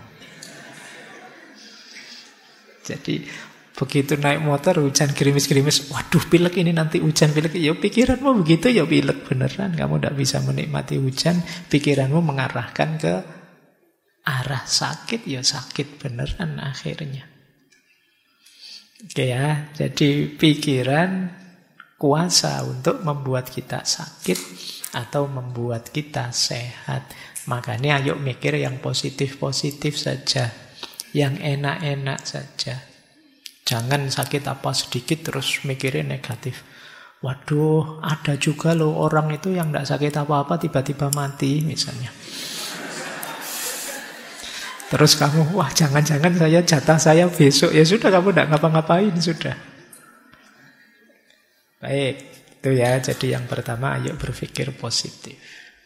Jadi begitu naik motor hujan gerimis-gerimis, waduh pilek ini nanti hujan pilek. Ya pikiranmu begitu ya pilek beneran. Kamu tidak bisa menikmati hujan, pikiranmu mengarahkan ke arah sakit, ya sakit beneran akhirnya. Oke ya, jadi pikiran kuasa untuk membuat kita sakit atau membuat kita sehat. Makanya ayo mikir yang positif-positif saja, yang enak-enak saja. Jangan sakit apa sedikit terus mikirnya negatif. Waduh, ada juga loh orang itu yang tidak sakit apa-apa tiba-tiba mati misalnya. Terus kamu, wah jangan-jangan jatah saya besok. Ya sudah, kamu tidak ngapa-ngapain, sudah. Baik, itu ya. Jadi yang pertama, ayo berpikir positif.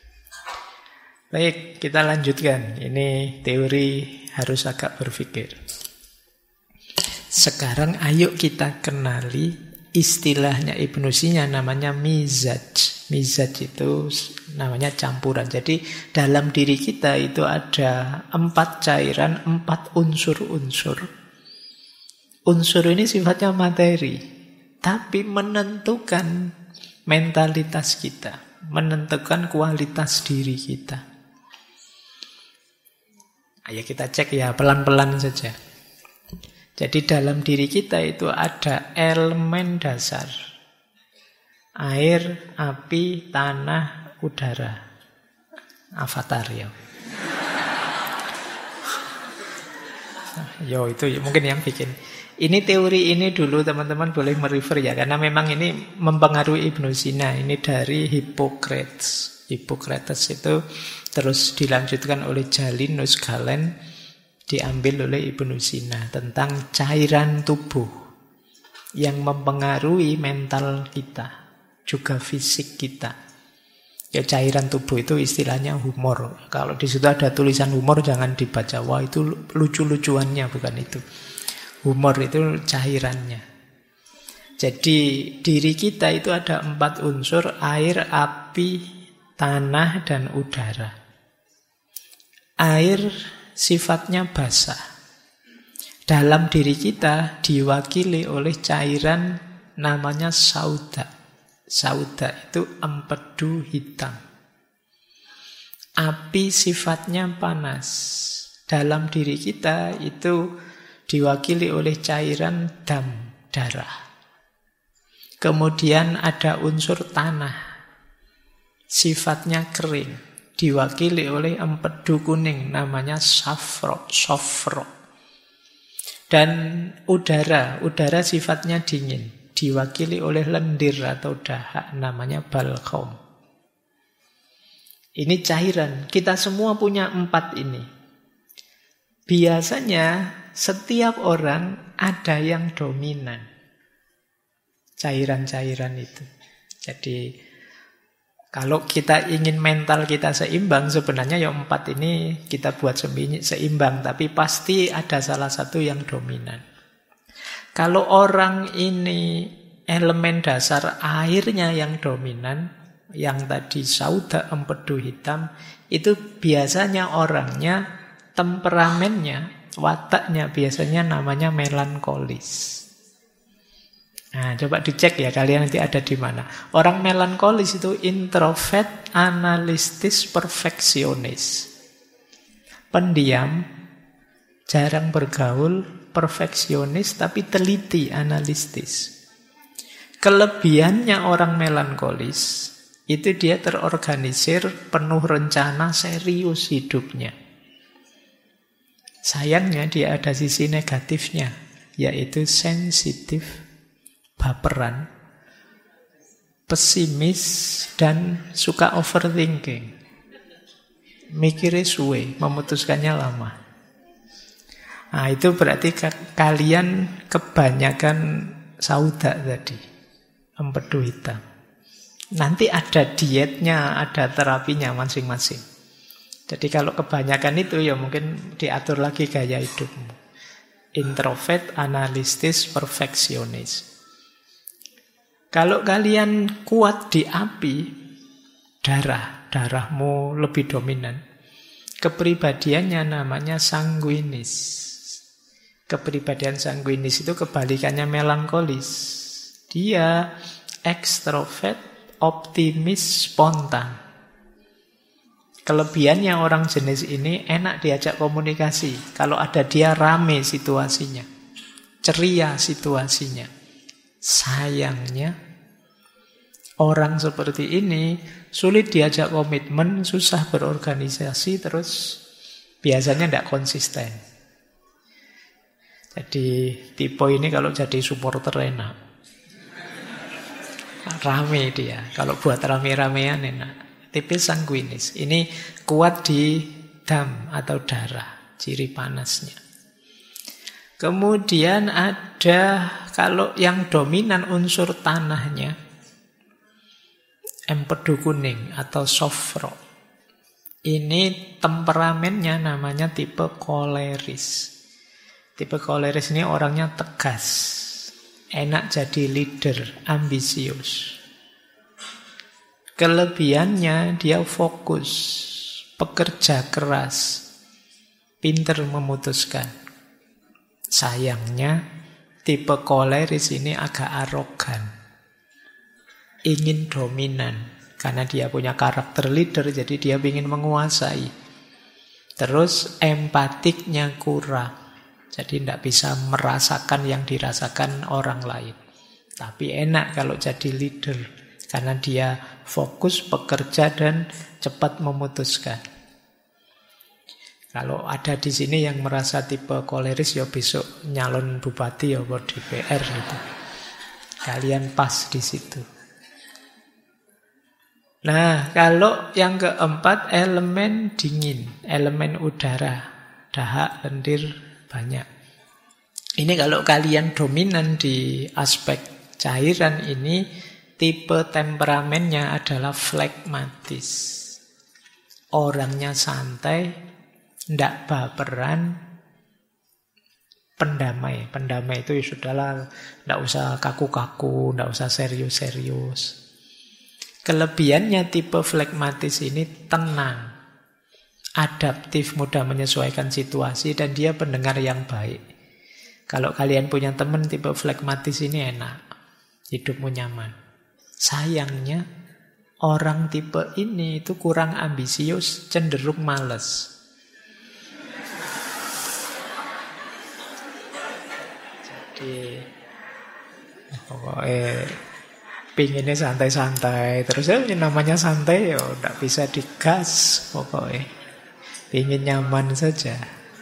Baik, kita lanjutkan. Ini teori harus agak berpikir. Sekarang ayo kita kenali istilahnya Ibnu Sina, namanya mizaj. Mizaj itu namanya campuran. Jadi dalam diri kita itu ada 4 cairan, 4 unsur-unsur. Unsur ini sifatnya materi, tapi menentukan mentalitas kita, menentukan kualitas diri kita. Ayo kita cek ya, pelan-pelan saja. Jadi dalam diri kita itu ada elemen dasar. Air, api, tanah, udara. Avatar ya. Yo itu mungkin yang bikin. Ini teori ini dulu teman-teman boleh merefer ya, karena memang ini mempengaruhi Ibnu Sina. Ini dari Hippocrates. Hippocrates itu terus dilanjutkan oleh Jalinus Galen, diambil oleh Ibnu Sina tentang cairan tubuh yang mempengaruhi mental kita, juga fisik kita. Ya cairan tubuh itu istilahnya humor. Kalau di situ ada tulisan humor jangan dibaca, wah itu lucu-lucuannya, bukan itu. Humor itu cairannya. Jadi diri kita itu ada 4 unsur, air, api, tanah, dan udara. Air sifatnya basah. Dalam diri kita diwakili oleh cairan namanya sauda. Sauda itu empedu hitam. Api sifatnya panas. Dalam diri kita itu diwakili oleh cairan dam, darah. Kemudian ada unsur tanah. Sifatnya kering. Diwakili oleh empedu kuning, namanya safro. Dan udara sifatnya dingin. Diwakili oleh lendir atau dahak, namanya balghaum. Ini cairan. Kita semua punya 4 ini. Biasanya setiap orang ada yang dominan. Cairan-cairan itu. Jadi kalau kita ingin mental kita seimbang, sebenarnya yang 4 ini kita buat seimbang, tapi pasti ada salah satu yang dominan. Kalau orang ini elemen dasar airnya yang dominan, yang tadi sauda, empedu hitam, itu biasanya orangnya, temperamennya, wataknya biasanya namanya melankolis. Nah, coba dicek ya kalian nanti ada di mana. Orang melankolis itu introvert, analistis, perfeksionis. Pendiam, jarang bergaul, perfeksionis, tapi teliti, analistis. Kelebihannya orang melankolis, itu dia terorganisir, penuh rencana, serius hidupnya. Sayangnya dia ada sisi negatifnya, yaitu sensitif, baperan, pesimis, dan suka overthinking. Mikirnya suwe, memutuskannya lama. Nah, itu berarti kalian kebanyakan sauda tadi, empedu hitam. Nanti ada dietnya, ada terapinya masing-masing. Jadi kalau kebanyakan itu ya mungkin diatur lagi gaya hidupmu. Introvert, analistis, perfeksionis. Kalau kalian kuat di api, darahmu lebih dominan. Kepribadiannya namanya sanguinis. Kepribadian sanguinis itu kebalikannya melankolis. Dia ekstrovert, optimis, spontan. Kelebihannya orang jenis ini enak diajak komunikasi. Kalau ada dia rame situasinya, ceria situasinya. Sayangnya orang seperti ini sulit diajak komitmen, susah berorganisasi, terus biasanya tidak konsisten. Jadi tipe ini kalau jadi supporter enak, rame dia. Kalau buat rame-ramean enak. Tipe sanguinis. Ini kuat di dam atau darah, ciri panasnya. Kemudian ada kalau yang dominan unsur tanahnya, empedu kuning atau soft rock. Ini temperamennya namanya tipe koleris. Tipe koleris ini orangnya tegas, enak jadi leader, ambisius. Kelebihannya dia fokus, pekerja keras, pinter memutuskan. Sayangnya tipe koleris ini agak arogan, ingin dominan. Karena dia punya karakter leader, jadi dia ingin menguasai. Terus empatiknya kurang, jadi tidak bisa merasakan yang dirasakan orang lain. Tapi enak kalau jadi leader, karena dia fokus, bekerja, dan cepat memutuskan. Kalau ada di sini yang merasa tipe koleris, ya besok nyalon bupati ya buat DPR gitu. Kalian pas di situ. Nah, kalau yang keempat elemen dingin, elemen udara, dahak, lendir, banyak. Ini kalau kalian dominan di aspek cairan ini, tipe temperamennya adalah flegmatis. Orangnya santai, ndak baperan, pendamai. Pendamai itu ya sudahlah, ndak usah kaku-kaku, ndak usah serius-serius. Kelebihannya tipe flegmatis ini tenang, adaptif, mudah menyesuaikan situasi, dan dia pendengar yang baik. Kalau kalian punya teman tipe flegmatis ini enak, hidupmu nyaman. Sayangnya orang tipe ini itu kurang ambisius, cenderung malas. Jadi pokoknya pinginnya santai-santai. Terus ya namanya santai ya tidak bisa digas pokoknya. Pingin nyaman saja.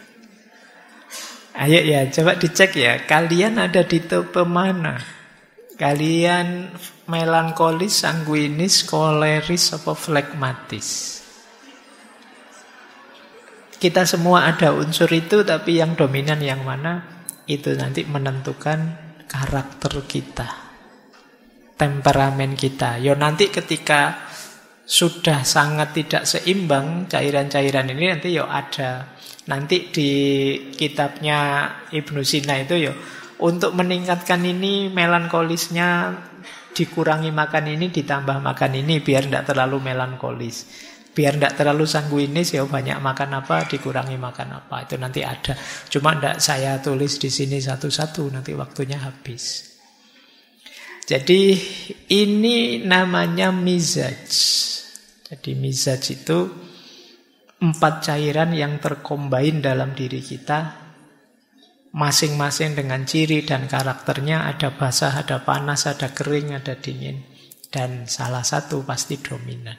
Ayo ya, coba dicek ya. Kalian ada di tipe mana? Kalian melankolis, sanguinis, koleris, apa flegmatis? kita semua ada unsur itu, tapi yang dominan yang mana, itu nanti menentukan karakter kita, temperamen kita. Ya nanti ketika sudah sangat tidak seimbang cairan-cairan ini, nanti ya ada. Nanti di kitabnya Ibnu Sina itu ya, untuk meningkatkan ini melankolisnya dikurangi makan ini, ditambah makan ini biar tidak terlalu melankolis. Biar tidak terlalu sanguinis ya banyak makan apa, dikurangi makan apa. Itu nanti ada. Cuma tidak saya tulis di sini satu-satu, nanti waktunya habis. Jadi ini namanya mizaj. Jadi mizaj itu 4 cairan yang terkombain dalam diri kita, masing-masing dengan ciri dan karakternya. Ada basah, ada panas, ada kering, ada dingin. Dan salah satu pasti dominan.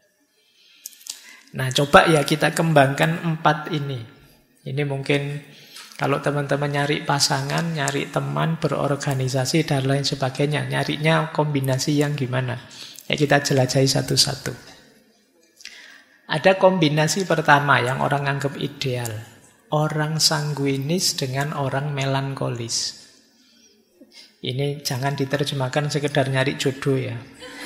Nah, coba ya kita kembangkan 4 ini. Ini mungkin kalau teman-teman nyari pasangan, nyari teman, berorganisasi dan lain sebagainya, nyarinya kombinasi yang gimana? Ya kita jelajahi satu-satu. Ada kombinasi pertama yang orang anggap ideal. Orang sanguinis dengan orang melankolis. Ini jangan diterjemahkan sekedar nyari jodoh ya.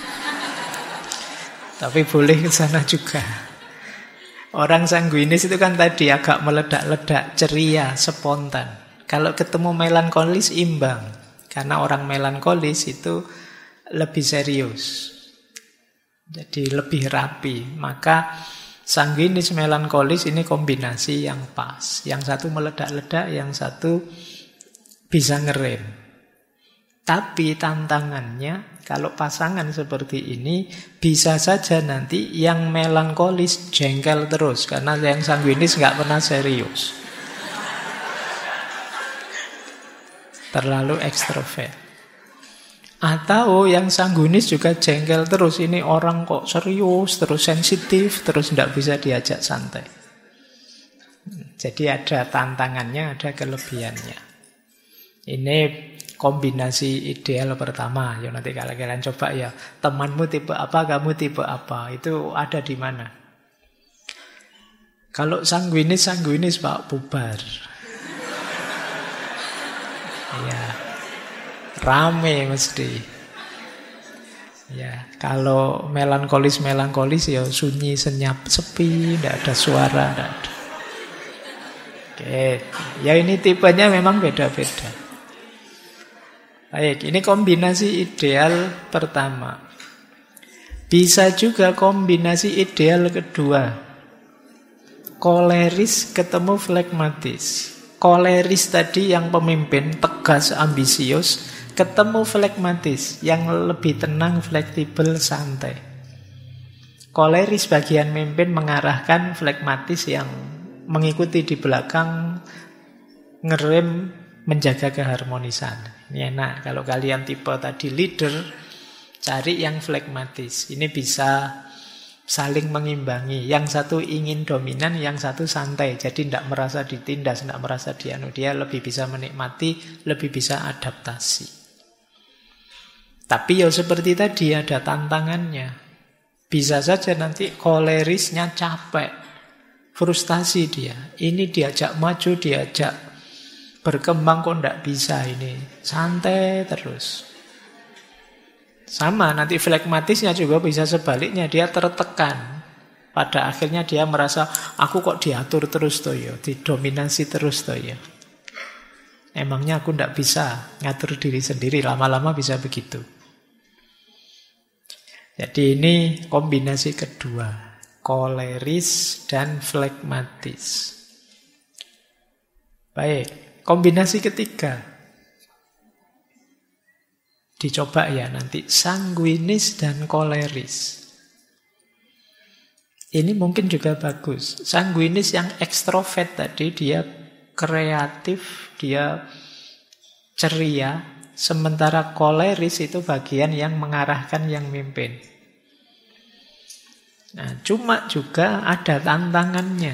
Tapi boleh ke sana juga. Orang sanguinis itu kan tadi agak meledak-ledak, ceria, spontan. Kalau ketemu melankolis imbang. Karena orang melankolis itu lebih serius. Jadi lebih rapi. Maka sanguinis melankolis ini kombinasi yang pas. Yang satu meledak-ledak, yang satu bisa ngerem. Tapi tantangannya, kalau pasangan seperti ini, bisa saja nanti yang melankolis jengkel terus. Karena yang sanguinis nggak pernah serius. Terlalu ekstrovert. Atau yang sanguinis juga jengkel terus. Ini orang kok serius, terus sensitif, terus tidak bisa diajak santai. Jadi ada tantangannya, ada kelebihannya. Ini kombinasi ideal pertama. Ya nanti kalian coba ya, temanmu tipe apa, kamu tipe apa. Itu ada di mana? Kalau sanguinis Pak, bubar. Ya. Rame mesti. Ya, kalau melankolis ya sunyi, senyap, sepi, tidak ada suara, tidak ada. Oke, ya ini tipenya memang beda-beda. Baik, ini kombinasi ideal pertama. Bisa juga kombinasi ideal kedua. Koleris ketemu flegmatis. Koleris tadi yang pemimpin, tegas, ambisius, ketemu flegmatis, yang lebih tenang, fleksibel, santai. Koleris bagian mimpin mengarahkan, flegmatis yang mengikuti di belakang, ngerem, menjaga keharmonisan. Ini enak, kalau kalian tipe tadi leader, cari yang flegmatis. Ini bisa saling mengimbangi. Yang satu ingin dominan, yang satu santai. Jadi tidak merasa ditindas, tidak merasa dianu. Dia lebih bisa menikmati, lebih bisa adaptasi. Tapi ya seperti tadi ada tantangannya. Bisa saja nanti kolerisnya capek, frustasi dia. Ini diajak maju, diajak berkembang kok tidak bisa ini. Santai terus. Sama nanti flegmatisnya juga bisa sebaliknya. Dia tertekan. Pada akhirnya dia merasa, aku kok diatur terus toh ya, didominasi terus toh ya. Emangnya aku tidak bisa ngatur diri sendiri. Lama-lama bisa begitu. Jadi ini kombinasi kedua, koleris dan flegmatis. Baik, kombinasi ketiga. Dicoba ya nanti, sanguinis dan koleris. Ini mungkin juga bagus. Sanguinis yang ekstrovert tadi, dia kreatif, dia ceria. Sementara koleris itu bagian yang mengarahkan, yang mimpin. Nah, cuma juga ada tantangannya.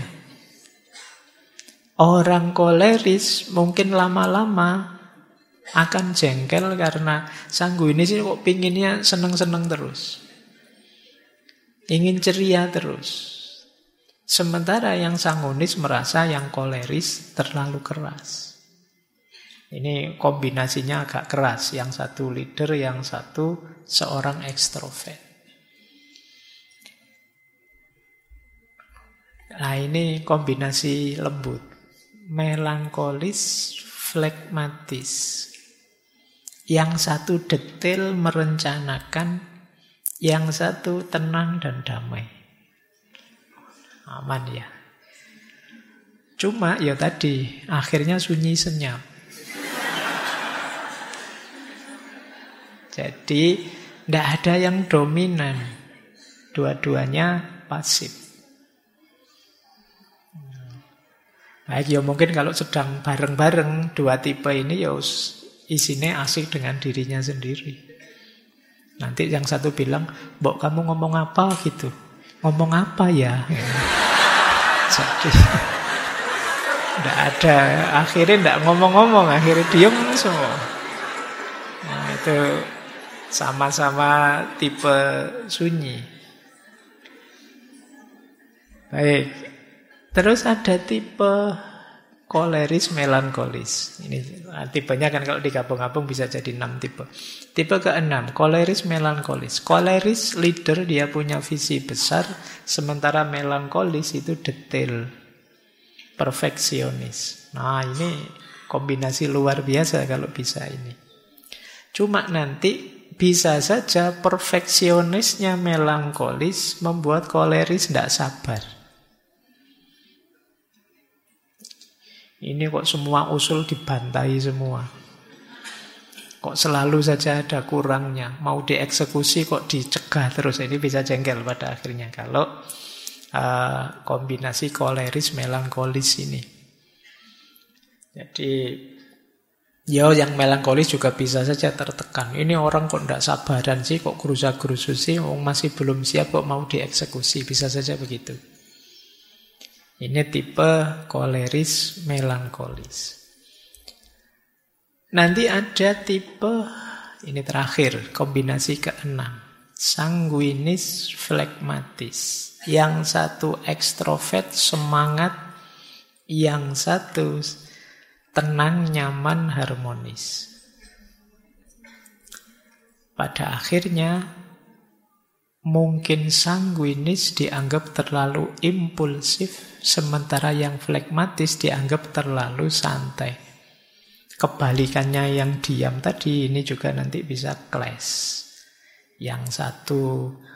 Orang koleris mungkin lama-lama akan jengkel karena sanguinis ini kok pinginnya seneng-seneng terus. Ingin ceria terus. Sementara yang sanguinis merasa yang koleris terlalu keras. Ini kombinasinya agak keras. Yang satu leader, yang satu seorang ekstrovert. Nah, ini kombinasi lembut. Melankolis, flegmatis. Yang satu detail merencanakan, yang satu tenang dan damai. Aman ya. Cuma ya tadi, akhirnya sunyi senyap. Jadi, tidak ada yang dominan. Dua-duanya pasif. Baik, ya mungkin kalau sedang bareng-bareng dua tipe ini ya isinya asik dengan dirinya sendiri. Nanti yang satu bilang, "Mbok kamu ngomong apa?" gitu. "Ngomong apa ya?" Jadi tidak ada, akhirnya tidak ngomong-ngomong, akhirnya diem semua. Nah, itu sama-sama tipe sunyi. Baik. Terus ada tipe koleris melankolis. Ini tipenya kan kalau digabung-gabung bisa jadi 6 tipe. Tipe ke-6, koleris melankolis. Koleris leader, dia punya visi besar, sementara melankolis itu detail, perfeksionis. Nah, ini kombinasi luar biasa kalau bisa ini. Cuma nanti bisa saja perfeksionisnya melankolis membuat koleris tidak sabar. Ini kok semua usul dibantai semua. Kok selalu saja ada kurangnya. Mau dieksekusi kok dicegah terus. Ini bisa jengkel pada akhirnya kalau kombinasi koleris melankolis ini. Jadi yang melankolis juga bisa saja tertekan. Ini orang kok tidak sabaran sih, kok gerusa-gerusu sih, masih belum siap kok mau dieksekusi. Bisa saja begitu. Ini tipe koleris melankolis. Nanti ada tipe, ini terakhir, kombinasi ke-6. Sanguinis flegmatis. Yang satu ekstrovert, semangat. Yang satu tenang, nyaman, harmonis. Pada akhirnya, mungkin sanguinis dianggap terlalu impulsif, sementara yang flegmatis dianggap terlalu santai. Kebalikannya yang diam tadi, ini juga nanti bisa clash. Yang satu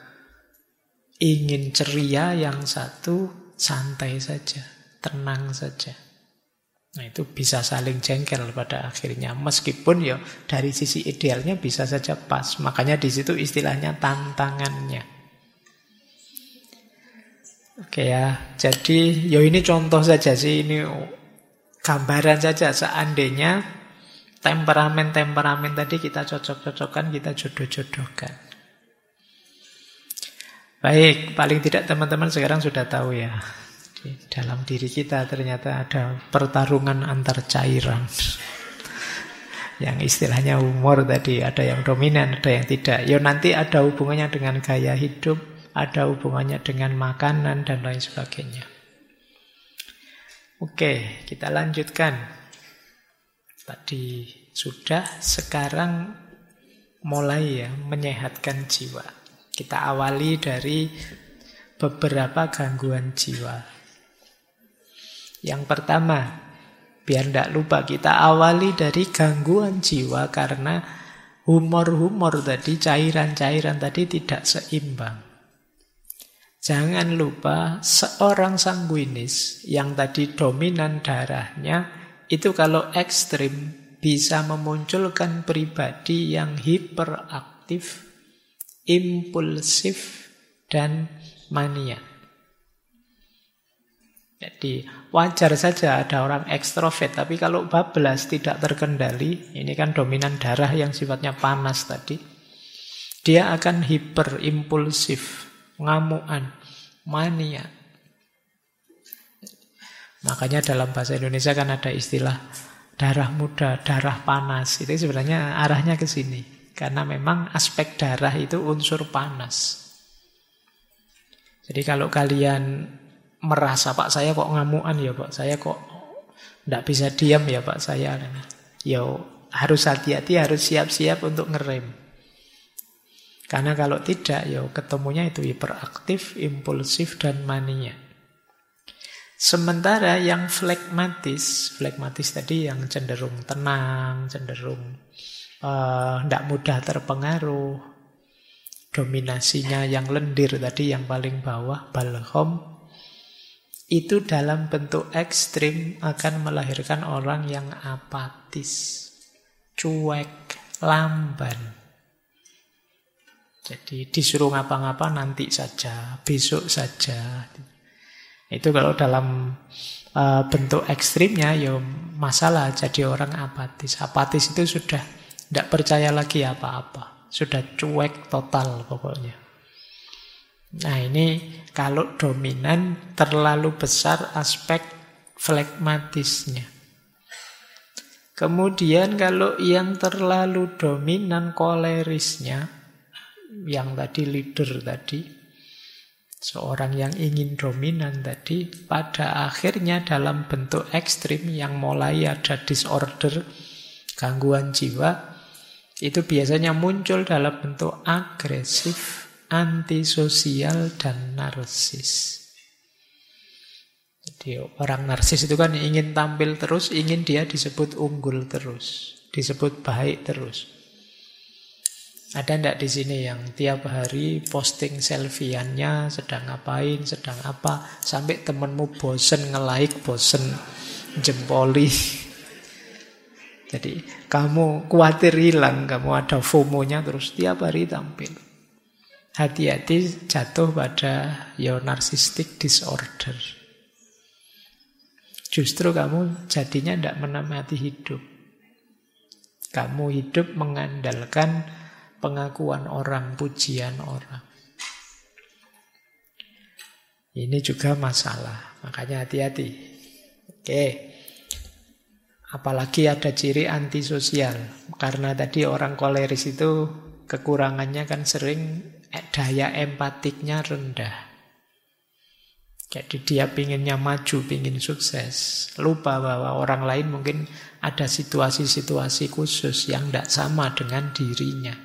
ingin ceria, yang satu santai saja, tenang saja. Nah, itu bisa saling jengkel pada akhirnya. Meskipun ya dari sisi idealnya bisa saja pas. Makanya di situ istilahnya tantangannya. Oke ya. Jadi ya ini contoh saja sih. Ini gambaran saja. Seandainya temperamen-temperamen tadi kita cocok-cocokkan, kita jodoh-jodohkan. Baik, paling tidak teman-teman sekarang sudah tahu ya. Di dalam diri kita ternyata ada pertarungan antar cairan. Yang istilahnya humor tadi, ada yang dominan, ada yang tidak. Ya nanti ada hubungannya dengan gaya hidup, ada hubungannya dengan makanan dan lain sebagainya. Oke, kita lanjutkan. Tadi sudah, sekarang mulai ya menyehatkan jiwa. Kita awali dari beberapa gangguan jiwa. Yang pertama, biar tidak lupa, kita awali dari gangguan jiwa karena humor-humor tadi, cairan-cairan tadi tidak seimbang. Jangan lupa, seorang sanguinis yang tadi dominan darahnya, itu kalau ekstrim bisa memunculkan pribadi yang hiperaktif, impulsif, dan mania. Jadi wajar saja ada orang ekstrovert, tapi kalau bablas tidak terkendali, ini kan dominan darah yang sifatnya panas tadi, dia akan hiper, impulsif, ngamuan, mania. Makanya dalam bahasa Indonesia kan ada istilah darah muda, darah panas. Itu sebenarnya arahnya ke sini. Karena memang aspek darah itu unsur panas. Jadi kalau kalian merasa, Pak saya kok ngamuan ya Pak, saya kok tidak bisa diam ya Pak saya. Ya harus hati-hati, harus siap-siap untuk ngerem. Karena kalau tidak, ya ketemunya itu hiperaktif, impulsif, dan mania. Sementara yang flegmatis tadi yang cenderung tenang, cenderung tidak mudah terpengaruh, dominasinya yang lendir tadi, yang paling bawah, balhom, itu dalam bentuk ekstrim akan melahirkan orang yang apatis, cuek, lamban. Jadi disuruh ngapa-ngapa nanti saja, besok saja. Itu kalau dalam bentuk ekstrimnya ya masalah, jadi orang apatis. Apatis itu sudah tidak percaya lagi apa-apa, sudah cuek total pokoknya. Nah ini kalau dominan terlalu besar aspek flegmatisnya. Kemudian kalau yang terlalu dominan kolerisnya, yang tadi leader tadi, seorang yang ingin dominan tadi, pada akhirnya dalam bentuk ekstrim yang mulai ada disorder, gangguan jiwa, itu biasanya muncul dalam bentuk agresif, antisosial, dan narsis. Jadi orang narsis itu kan ingin tampil terus, ingin dia disebut unggul terus, disebut baik terus. Ada ndak di sini yang tiap hari posting selfie-annya sedang ngapain, sedang apa, sampai temenmu bosen nge-like, bosen jempoli. Jadi kamu khawatir hilang, kamu ada FOMO-nya terus tiap hari tampil. Hati-hati jatuh pada narcissistic disorder. Justru kamu jadinya ndak menikmati hidup. Kamu hidup mengandalkan pengakuan orang, pujian orang. Ini juga masalah, makanya hati-hati. Oke. Apalagi ada ciri antisosial. Karena tadi orang koleris itu kekurangannya kan sering daya empatiknya rendah. Jadi dia pinginnya maju, pingin sukses. Lupa bahwa orang lain mungkin ada situasi-situasi khusus yang tidak sama dengan dirinya.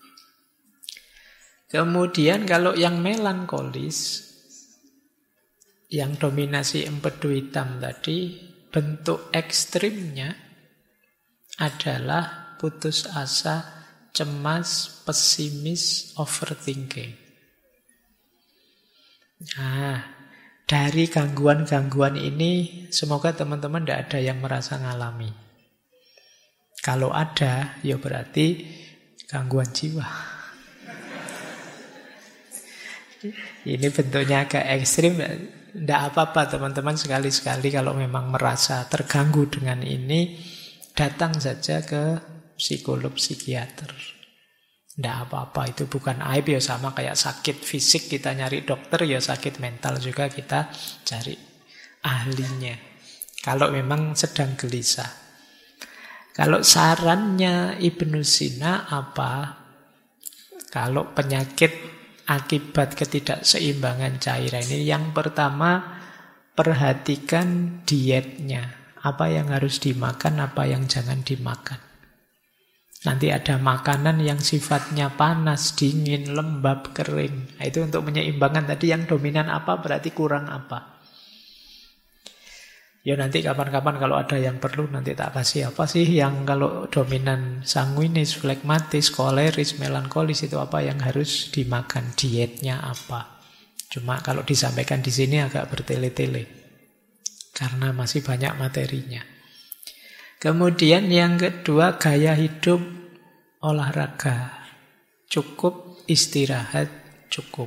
Kemudian kalau yang melankolis, yang dominasi empedu hitam tadi, bentuk ekstrimnya adalah putus asa, cemas, pesimis, overthinking. Nah, dari gangguan-gangguan ini, semoga teman-teman tidak ada yang merasa ngalami. Kalau ada, ya berarti gangguan jiwa. Ini bentuknya agak ekstrim. Tidak apa-apa teman-teman, sekali-sekali kalau memang merasa terganggu dengan ini, datang saja ke psikolog, psikiater. Tidak apa-apa, itu bukan aib. Ya sama kayak sakit fisik kita nyari dokter, ya sakit mental juga kita cari ahlinya. Kalau memang sedang gelisah. Kalau sarannya Ibnu Sina apa? Kalau penyakit akibat ketidakseimbangan cairan ini, yang pertama perhatikan dietnya. Apa yang harus dimakan, apa yang jangan dimakan. Nanti ada makanan yang sifatnya panas, dingin, lembab, kering. Nah, itu untuk menyeimbangkan tadi yang dominan apa, berarti kurang apa. Ya nanti kapan-kapan kalau ada yang perlu nanti tak kasih apa sih yang kalau dominan sanguinis, flegmatis, koleris, melankolis itu apa yang harus dimakan, dietnya apa. Cuma kalau disampaikan di sini agak bertele-tele karena masih banyak materinya. Kemudian yang kedua, gaya hidup olahraga. Cukup istirahat, cukup.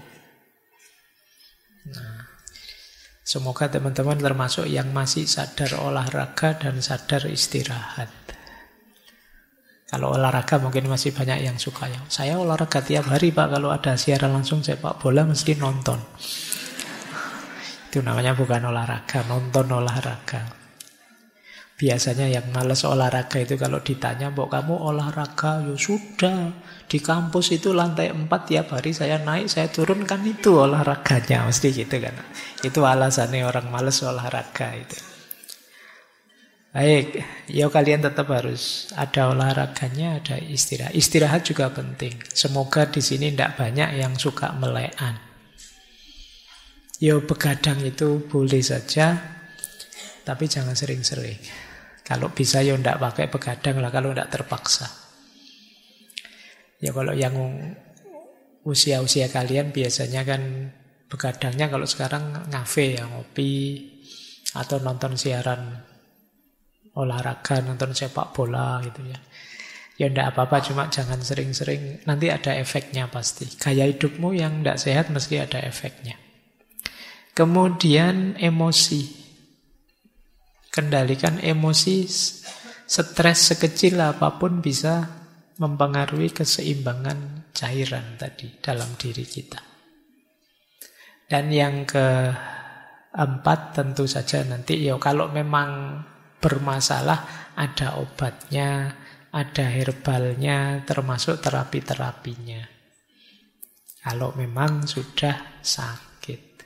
Nah, semoga teman-teman termasuk yang masih sadar olahraga dan sadar istirahat. Kalau olahraga mungkin masih banyak yang suka ya. Saya olahraga tiap hari Pak, kalau ada siaran langsung sepak bola mesti nonton. Itu namanya bukan olahraga, nonton olahraga. Biasanya yang malas olahraga itu kalau ditanya, "Mbok kamu olahraga?" Ya sudah, di kampus itu lantai 4 tiap hari saya naik, saya turun, kan itu olahraganya. Mesti gitu kan. Itu alasannya orang malas olahraga itu. Baik, ya kalian tetap harus ada olahraganya, ada istirahat. Istirahat juga penting. Semoga di sini tidak banyak yang suka melekan. Ya begadang itu boleh saja, tapi jangan sering-sering. Kalau bisa ya tidak pakai begadang lah, kalau tidak terpaksa. Ya kalau yang usia-usia kalian biasanya kan begadangnya kalau sekarang ngafe ya, ngopi, atau nonton siaran olahraga, nonton sepak bola gitu ya. Ya tidak apa-apa, cuma jangan sering-sering, nanti ada efeknya pasti. Gaya hidupmu yang tidak sehat mesti ada efeknya. Kemudian emosi. Kendalikan emosi, stres sekecil apapun bisa mempengaruhi keseimbangan cairan tadi dalam diri kita. Dan yang keempat tentu saja nanti ya kalau memang bermasalah ada obatnya, ada herbalnya, termasuk terapi-terapinya. Kalau memang sudah sakit.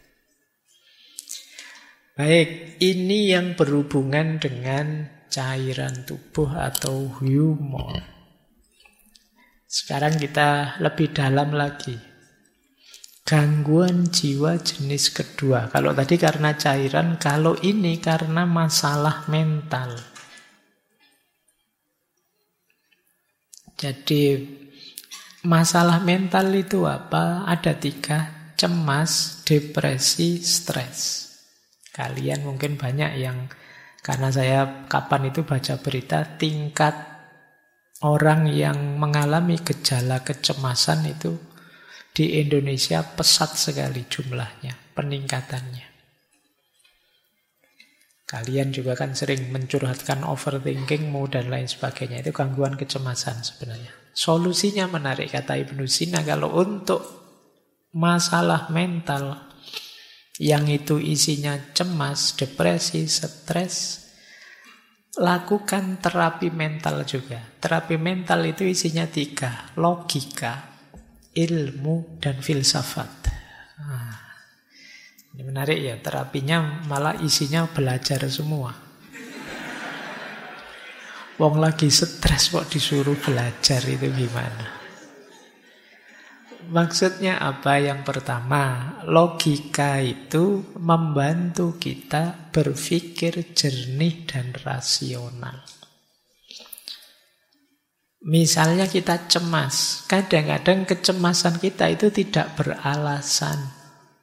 Baik, ini yang berhubungan dengan cairan tubuh atau humor. Sekarang kita lebih dalam lagi. Gangguan jiwa jenis kedua. Kalau tadi karena cairan, kalau ini karena masalah mental. Jadi masalah mental itu apa? Ada 3, cemas, depresi, stres. Kalian mungkin banyak yang, karena saya kapan itu baca berita, tingkat orang yang mengalami gejala kecemasan itu di Indonesia pesat sekali jumlahnya, peningkatannya. Kalian juga kan sering mencurhatkan overthinkingmu dan lain sebagainya. Itu gangguan kecemasan sebenarnya. Solusinya menarik, kata Ibnu Sina, kalau untuk masalah mental yang itu isinya cemas, depresi, stres, lakukan terapi mental juga. Terapi mental itu isinya 3, logika, ilmu, dan filsafat. Ini menarik ya, terapinya malah isinya belajar semua. Wong lagi stres kok disuruh belajar, itu gimana? Maksudnya apa? Yang pertama, logika itu membantu kita berpikir jernih dan rasional. Misalnya kita cemas, kadang-kadang kecemasan kita itu tidak beralasan.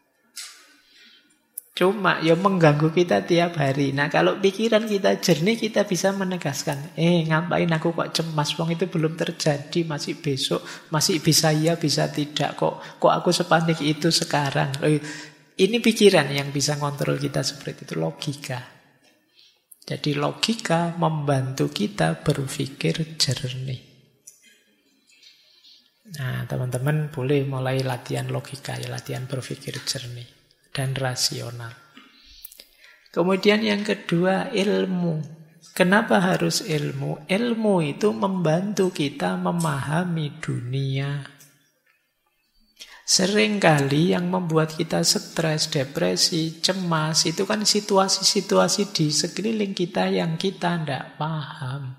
Cuma ya mengganggu kita tiap hari. Nah kalau pikiran kita jernih, kita bisa menegaskan, ngapain aku kok cemas, wong itu belum terjadi, masih besok, masih bisa ya, bisa tidak, kok aku sepanik itu sekarang. Ini pikiran yang bisa ngontrol kita seperti itu, logika. Jadi logika membantu kita berpikir jernih. Nah teman-teman boleh mulai latihan logika, ya latihan berpikir jernih dan rasional. Kemudian yang kedua, ilmu. Kenapa harus ilmu? Ilmu itu membantu kita memahami dunia. Seringkali yang membuat kita stres, depresi, cemas, itu kan situasi-situasi di sekeliling kita yang kita tidak paham.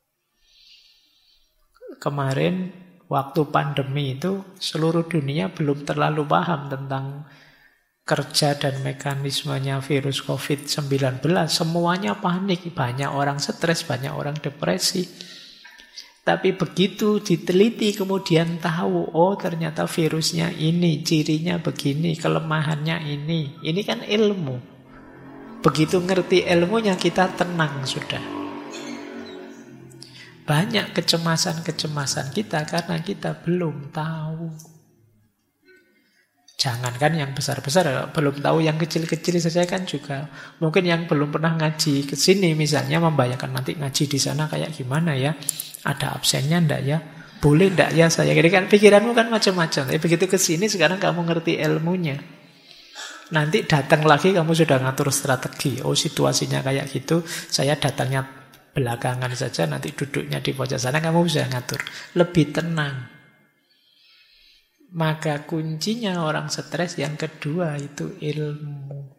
Kemarin waktu pandemi itu seluruh dunia belum terlalu paham tentang kerja dan mekanismenya virus COVID-19. Semuanya panik, banyak orang stres, banyak orang depresi. Tapi begitu diteliti kemudian tahu, oh ternyata virusnya ini, cirinya begini, kelemahannya ini. Ini kan ilmu. Begitu ngerti ilmunya kita tenang sudah. Banyak kecemasan-kecemasan kita karena kita belum tahu. Jangankan yang besar-besar, belum tahu yang kecil-kecil saja kan juga. Mungkin yang belum pernah ngaji ke sini misalnya membayangkan nanti ngaji di sana kayak gimana ya? Ada absennya enggak ya? Boleh enggak ya saya? Jadi kan pikiranmu kan macam-macam. Tapi begitu ke sini sekarang kamu ngerti ilmunya. Nanti datang lagi kamu sudah ngatur strategi. Oh, situasinya kayak gitu, saya datangnya belakangan saja, nanti duduknya di pojok sana, kamu bisa ngatur. Lebih tenang. Maka kuncinya orang stres yang kedua itu ilmu.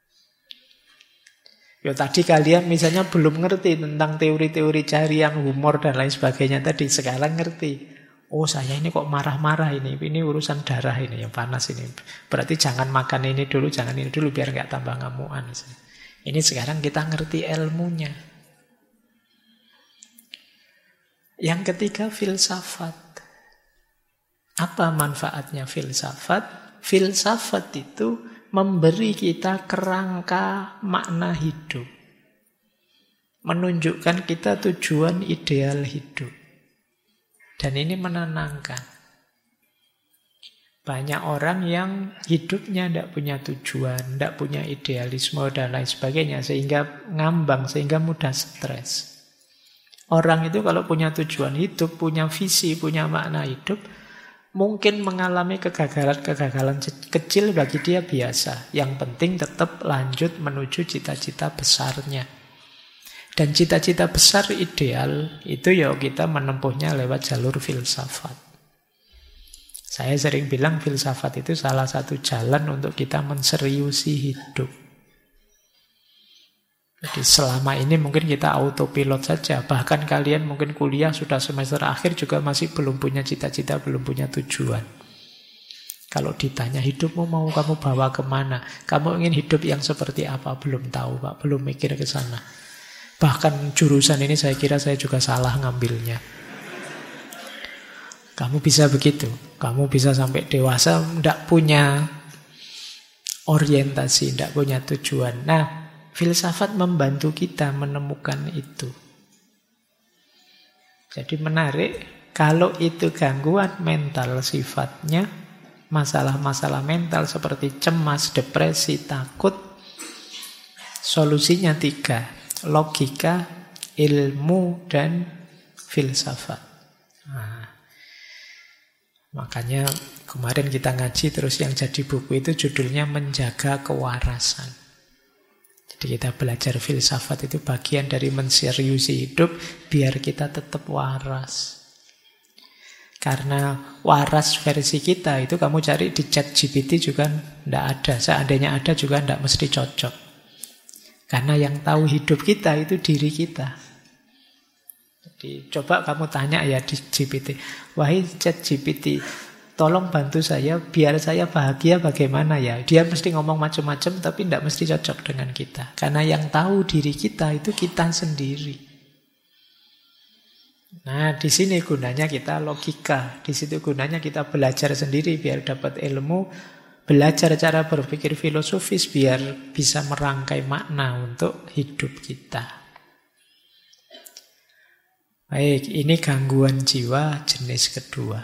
Ya tadi kalian misalnya belum ngerti tentang teori-teori carian humor dan lain sebagainya tadi. Sekarang ngerti. Oh, saya ini kok marah-marah ini. Ini urusan darah ini yang panas ini. Berarti jangan makan ini dulu, jangan ini dulu biar nggak tambah ngamuan. Ini sekarang kita ngerti ilmunya. Yang ketiga, filsafat. Apa manfaatnya filsafat? Filsafat itu memberi kita kerangka makna hidup. Menunjukkan kita tujuan ideal hidup. Dan ini menenangkan. Banyak orang yang hidupnya tidak punya tujuan, tidak punya idealisme dan lain sebagainya, sehingga ngambang, sehingga mudah stres. Orang itu kalau punya tujuan hidup, punya visi, punya makna hidup, mungkin mengalami kegagalan-kegagalan kecil bagi dia biasa. Yang penting tetap lanjut menuju cita-cita besarnya. Dan cita-cita besar ideal itu ya kita menempuhnya lewat jalur filsafat. Saya sering bilang filsafat itu salah satu jalan untuk kita menseriusi hidup. Jadi selama ini mungkin kita autopilot saja. Bahkan kalian mungkin kuliah sudah semester akhir juga masih belum punya cita-cita, belum punya tujuan. Kalau ditanya hidupmu mau kamu bawa kemana? Kamu ingin hidup yang seperti apa? Belum tahu, Pak. Belum mikir ke sana. Bahkan jurusan ini saya kira saya juga salah ngambilnya. Kamu bisa begitu. Kamu bisa sampai dewasa tidak punya orientasi, tidak punya tujuan. Nah, filsafat membantu kita menemukan itu. Jadi menarik, kalau itu gangguan mental sifatnya, masalah-masalah mental seperti cemas, depresi, takut, solusinya 3. Logika, ilmu, dan filsafat. Nah, makanya kemarin kita ngaji terus yang jadi buku itu judulnya Menjaga Kewarasan. Jadi kita belajar filsafat itu bagian dari menseriusi hidup biar kita tetap waras. Karena waras versi kita itu kamu cari di ChatGPT juga tidak ada. Seandainya ada juga tidak mesti cocok. Karena yang tahu hidup kita itu diri kita. Jadi coba kamu tanya ya di GPT. Wahai ChatGPT, tolong bantu saya biar saya bahagia bagaimana ya. Dia mesti ngomong macam-macam tapi tidak mesti cocok dengan kita. Karena yang tahu diri kita itu kita sendiri. Nah, di sini gunanya kita logika. Di situ gunanya kita belajar sendiri biar dapat ilmu. Belajar cara berpikir filosofis biar bisa merangkai makna untuk hidup kita. Baik, ini gangguan jiwa jenis kedua.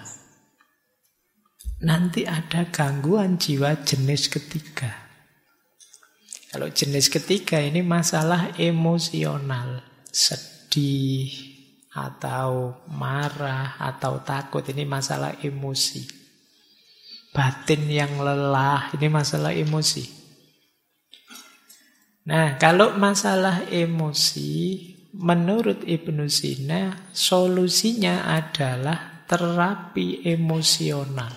Nanti ada gangguan jiwa jenis ketiga. Kalau jenis ketiga ini masalah emosional, sedih, atau marah, atau takut. Ini masalah emosi. Batin yang lelah, ini masalah emosi. Nah, kalau masalah emosi, menurut Ibnu Sina, solusinya adalah terapi emosional.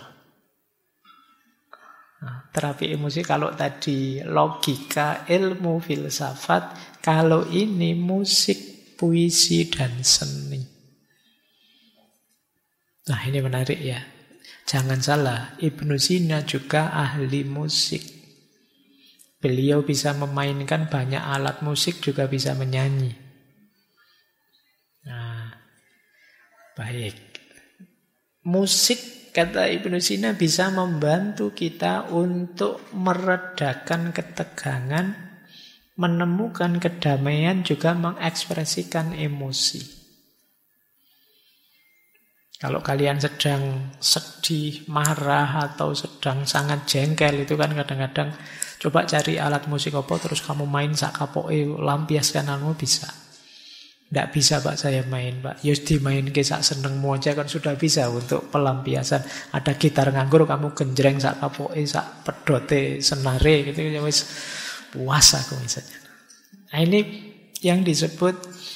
Nah, terapi emosi kalau tadi logika, ilmu, filsafat, kalau ini musik, puisi, dan seni. Nah, ini menarik ya. Jangan salah, Ibnu Sina juga ahli musik. Beliau bisa memainkan banyak alat musik, juga bisa menyanyi. Nah, baik. Musik, kata Ibnu Sina, bisa membantu kita untuk meredakan ketegangan, menemukan kedamaian, juga mengekspresikan emosi. Kalau kalian sedang sedih, marah, atau sedang sangat jengkel, itu kan kadang-kadang coba cari alat musik apa, terus kamu main sak kapoke, lampiaskan bisa. Nggak bisa Pak saya main Pak. Yus dimain sak senengmu aja kan sudah bisa untuk pelampiasan. Ada gitar nganggur kamu genjreng sak kapoke sak pedote senare gitu ya wis puas aku misalnya. Nah ini yang disebut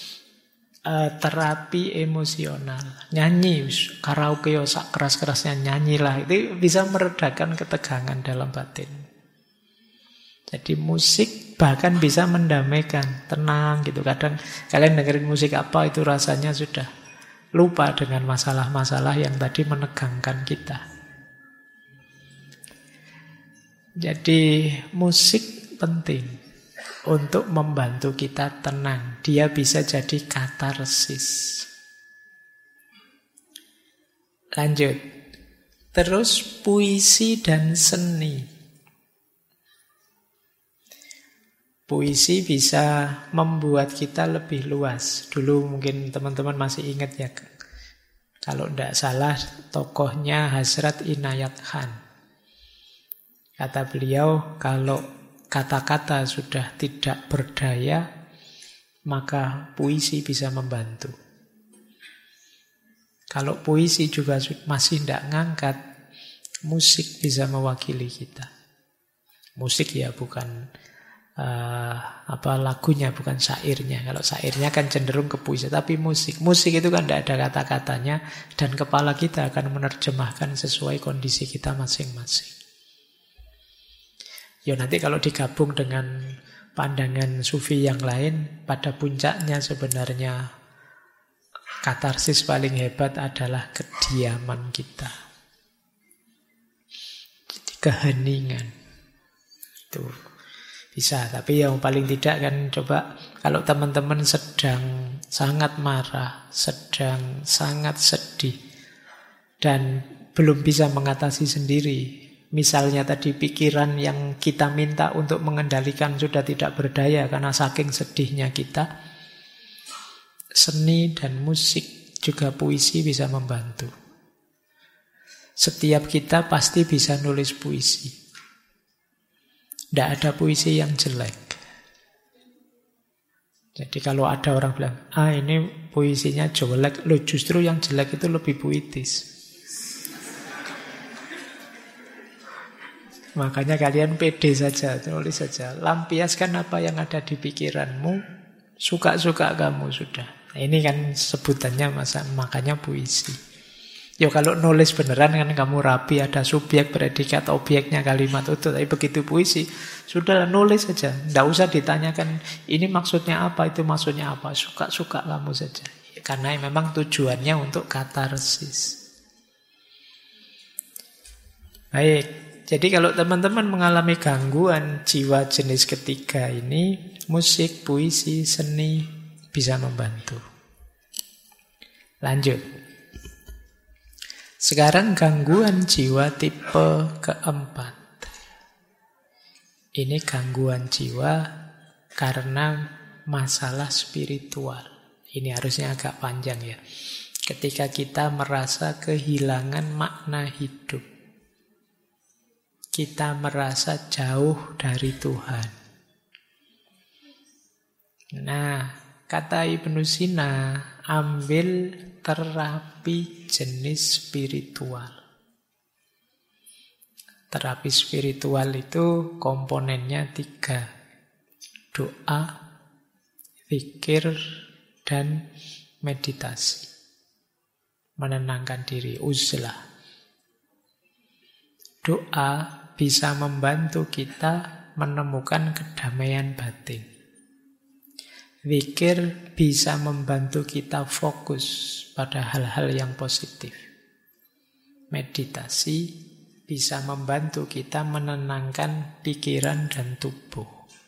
terapi emosional. Nyanyi karaoke sak keras-kerasnya nyanyilah. Itu bisa meredakan ketegangan dalam batin. Jadi musik bahkan bisa mendamaikan, tenang gitu. Kadang kalian dengerin musik apa itu rasanya sudah lupa dengan masalah-masalah yang tadi menegangkan kita. Jadi musik penting untuk membantu kita tenang. Dia bisa jadi katarsis. Lanjut. Terus puisi dan seni. Puisi bisa membuat kita lebih luas. Dulu mungkin teman-teman masih ingat ya. Kalau tidak salah tokohnya Hasrat Inayat Khan. Kata beliau, kalau kata-kata sudah tidak berdaya, maka puisi bisa membantu. Kalau puisi juga masih tidak ngangkat, musik bisa mewakili kita. Musik ya bukan lagunya, bukan syairnya. Kalau syairnya kan cenderung ke puisi, tapi musik itu kan tidak ada kata-katanya dan kepala kita akan menerjemahkan sesuai kondisi kita masing-masing. Ya nanti kalau digabung dengan pandangan sufi yang lain, pada puncaknya sebenarnya katarsis paling hebat adalah kediaman kita. Jadi keheningan itu bisa, tapi yang paling tidak kan coba kalau teman-teman sedang sangat marah, sedang sangat sedih dan belum bisa mengatasi sendiri. Misalnya tadi pikiran yang kita minta untuk mengendalikan sudah tidak berdaya karena saking sedihnya kita. Seni dan musik juga puisi bisa membantu. Setiap kita pasti bisa nulis puisi. Tidak ada puisi yang jelek. Jadi kalau ada orang bilang, ini puisinya jelek, loh justru yang jelek itu lebih puitis. Makanya kalian pede saja, tulis saja. Lampiaskan apa yang ada di pikiranmu, suka-suka kamu sudah. Nah, ini kan sebutannya makanya puisi. Ya kalau nulis beneran kan kamu rapi, ada subjek, predikat, objeknya, kalimat itu. Tapi begitu puisi, sudah nulis saja. Tidak usah ditanyakan, ini maksudnya apa, itu maksudnya apa. Suka-suka kamu saja. Karena memang tujuannya untuk katarsis. Baik, jadi kalau teman-teman mengalami gangguan jiwa jenis ketiga ini, musik, puisi, seni bisa membantu. Lanjut. Sekarang gangguan jiwa tipe keempat. Ini gangguan jiwa karena masalah spiritual. Ini harusnya agak panjang ya. Ketika kita merasa kehilangan makna hidup. Kita merasa jauh dari Tuhan. Nah, kata Ibnu Sina, ambil terapi jenis spiritual. Terapi spiritual itu komponennya 3. Doa, zikir, dan meditasi. Menenangkan diri, uzlah. Doa bisa membantu kita menemukan kedamaian batin. Zikir bisa membantu kita fokus pada hal-hal yang positif. Meditasi bisa membantu kita menenangkan pikiran dan tubuh.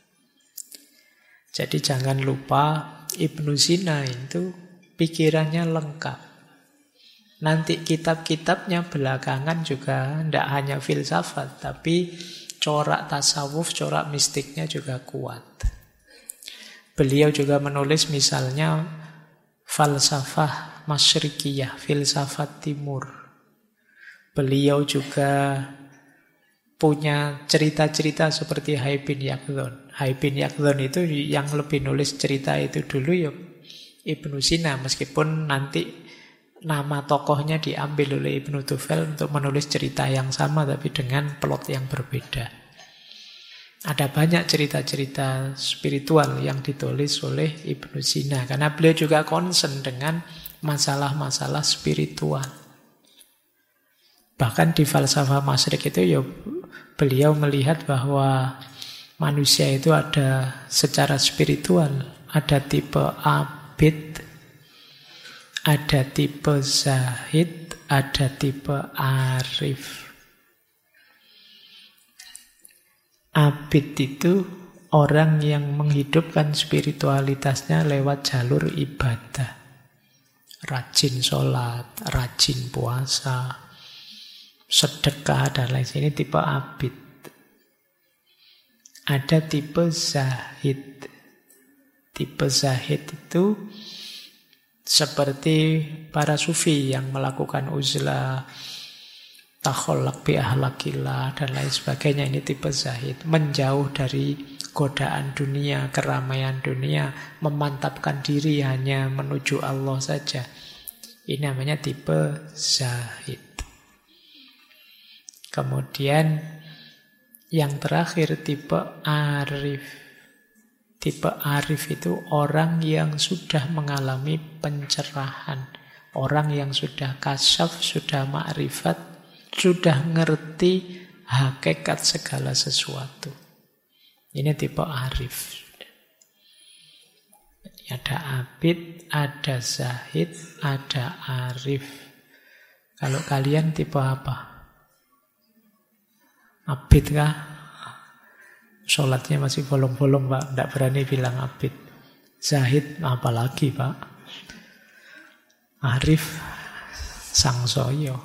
Jadi jangan lupa Ibnu Sina itu pikirannya lengkap. Nanti kitab-kitabnya belakangan juga tidak hanya filsafat, tapi corak tasawuf, corak mistiknya juga kuat. Beliau juga menulis misalnya falsafah masyrikiyah, filsafat timur. Beliau juga punya cerita-cerita seperti Hai bin Yaqdhan. Hai bin Yaqdhan itu yang lebih nulis cerita itu dulu ya Ibnu Sina, meskipun nanti nama tokohnya diambil oleh Ibnu Tufel untuk menulis cerita yang sama tapi dengan plot yang berbeda. Ada banyak cerita-cerita spiritual yang ditulis oleh Ibnu Sina karena beliau juga concern dengan masalah-masalah spiritual. Bahkan di falsafah Masyrik itu ya beliau melihat bahwa manusia itu ada secara spiritual, ada tipe abid, ada tipe zahid, ada tipe arif. Abid itu orang yang menghidupkan spiritualitasnya lewat jalur ibadah. Rajin sholat, rajin puasa, sedekah, dan lain sebagainya. Ini tipe abid. Ada tipe zahid. Tipe zahid itu seperti para sufi yang melakukan uzlah, takholak bi ahlakillah, dan lain sebagainya. Ini tipe zahid. Menjauh dari godaan dunia, keramaian dunia, memantapkan diri hanya menuju Allah saja. Ini namanya tipe zahid. Kemudian yang terakhir tipe arif. Tipe arif itu orang yang sudah mengalami pencerahan. Orang yang sudah kasyaf, sudah ma'rifat, sudah ngerti hakikat segala sesuatu. Ini tipe arif. Ada abid, ada zahid, ada arif. Kalau kalian tipe apa? Abid kah? Sholatnya masih bolong-bolong, Pak. Tidak berani bilang abid. Zahid, apalagi, Pak. Arif, sangsoyo.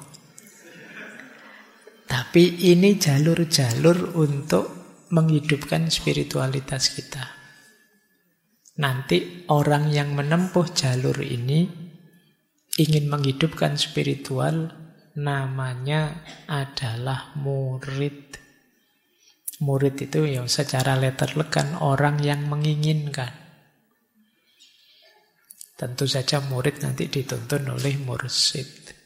Tapi ini jalur-jalur untuk menghidupkan spiritualitas kita. Nanti orang yang menempuh jalur ini ingin menghidupkan spiritual, namanya adalah murid. Murid itu ya secara letterlek kan orang yang menginginkan. Tentu saja murid nanti dituntun oleh mursyid.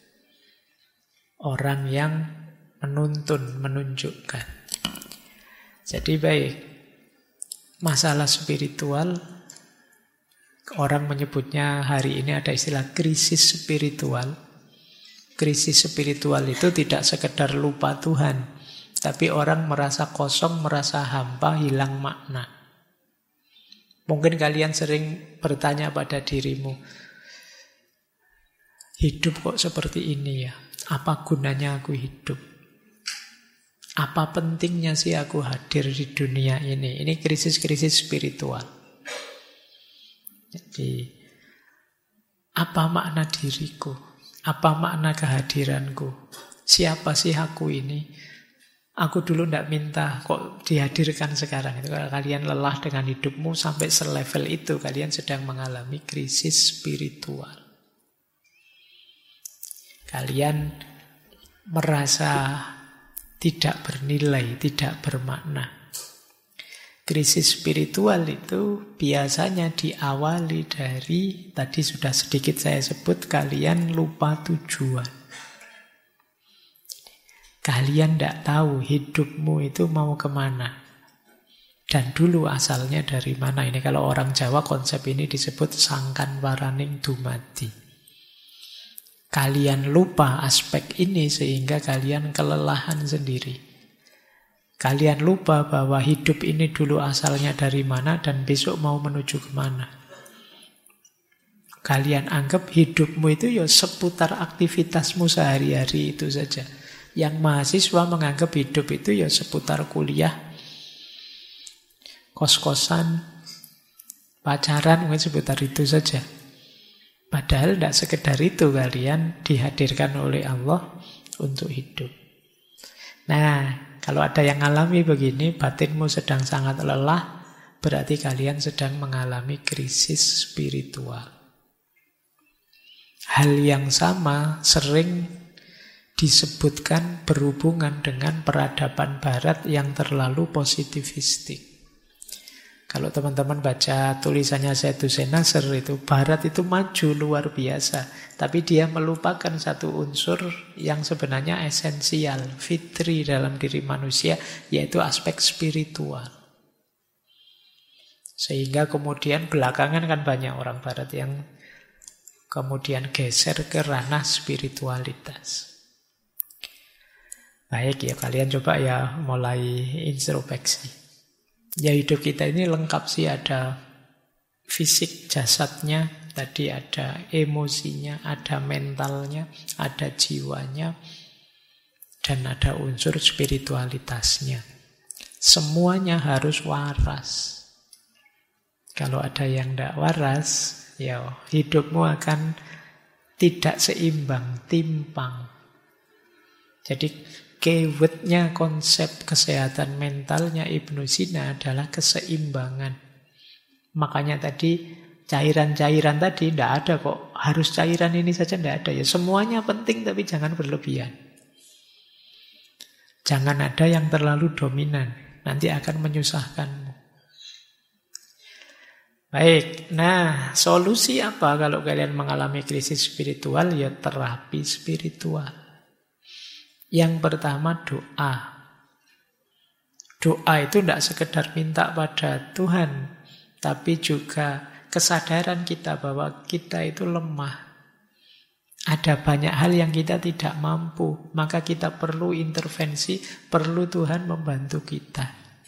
Orang yang menuntun, menunjukkan. Jadi baik, masalah spiritual, orang menyebutnya hari ini ada istilah krisis spiritual. Krisis spiritual itu tidak sekedar lupa Tuhan, tapi orang merasa kosong, merasa hampa, hilang makna. Mungkin kalian sering bertanya pada dirimu, hidup kok seperti ini ya? Apa gunanya aku hidup? Apa pentingnya sih aku hadir di dunia ini? Ini krisis-krisis spiritual. Jadi, apa makna diriku? Apa makna kehadiranku? Siapa sih aku ini? Aku dulu tidak minta kok dihadirkan sekarang. Itu kalau kalian lelah dengan hidupmu sampai selevel itu, kalian sedang mengalami krisis spiritual. Kalian merasa tidak bernilai, tidak bermakna. Krisis spiritual itu biasanya diawali dari, tadi sudah sedikit saya sebut, kalian lupa tujuan. Kalian tidak tahu hidupmu itu mau kemana. Dan dulu asalnya dari mana. Ini kalau orang Jawa konsep ini disebut sangkan waraning dumadi. Kalian lupa aspek ini sehingga kalian kelelahan sendiri. Kalian lupa bahwa hidup ini dulu asalnya dari mana dan besok mau menuju kemana. Kalian anggap hidupmu itu ya seputar aktivitasmu sehari-hari itu saja. Yang mahasiswa menganggap hidup itu ya seputar kuliah, kos-kosan, pacaran, mungkin seputar itu saja. Padahal tidak sekedar itu kalian dihadirkan oleh Allah untuk hidup. Nah, kalau ada yang alami begini, batinmu sedang sangat lelah, berarti kalian sedang mengalami krisis spiritual. Hal yang sama sering disebutkan berhubungan dengan peradaban barat yang terlalu positivistik. Kalau teman-teman baca tulisannya Sayyidus Nasr itu, Barat itu maju luar biasa. Tapi dia melupakan satu unsur yang sebenarnya esensial, fitri dalam diri manusia, yaitu aspek spiritual. Sehingga kemudian belakangan kan banyak orang Barat yang kemudian geser ke ranah spiritualitas. Baik ya, kalian coba ya mulai introspeksi. Ya hidup kita ini lengkap sih, ada fisik jasadnya, tadi ada emosinya, ada mentalnya, ada jiwanya, dan ada unsur spiritualitasnya. Semuanya harus waras. Kalau ada yang tidak waras, ya hidupmu akan tidak seimbang, timpang. Jadi keywordnya konsep kesehatan mentalnya Ibnu Sina adalah keseimbangan. Makanya tadi cairan-cairan tadi tidak ada kok. Harus cairan ini saja tidak ada. Ya semuanya penting tapi jangan berlebihan. Jangan ada yang terlalu dominan. Nanti akan menyusahkanmu. Baik, nah solusi apa kalau kalian mengalami krisis spiritual? Ya terapi spiritual. Yang pertama doa. Doa itu tidak sekedar minta pada Tuhan, tapi juga kesadaran kita bahwa kita itu lemah. Ada banyak hal yang kita tidak mampu, maka kita perlu intervensi, perlu Tuhan membantu kita.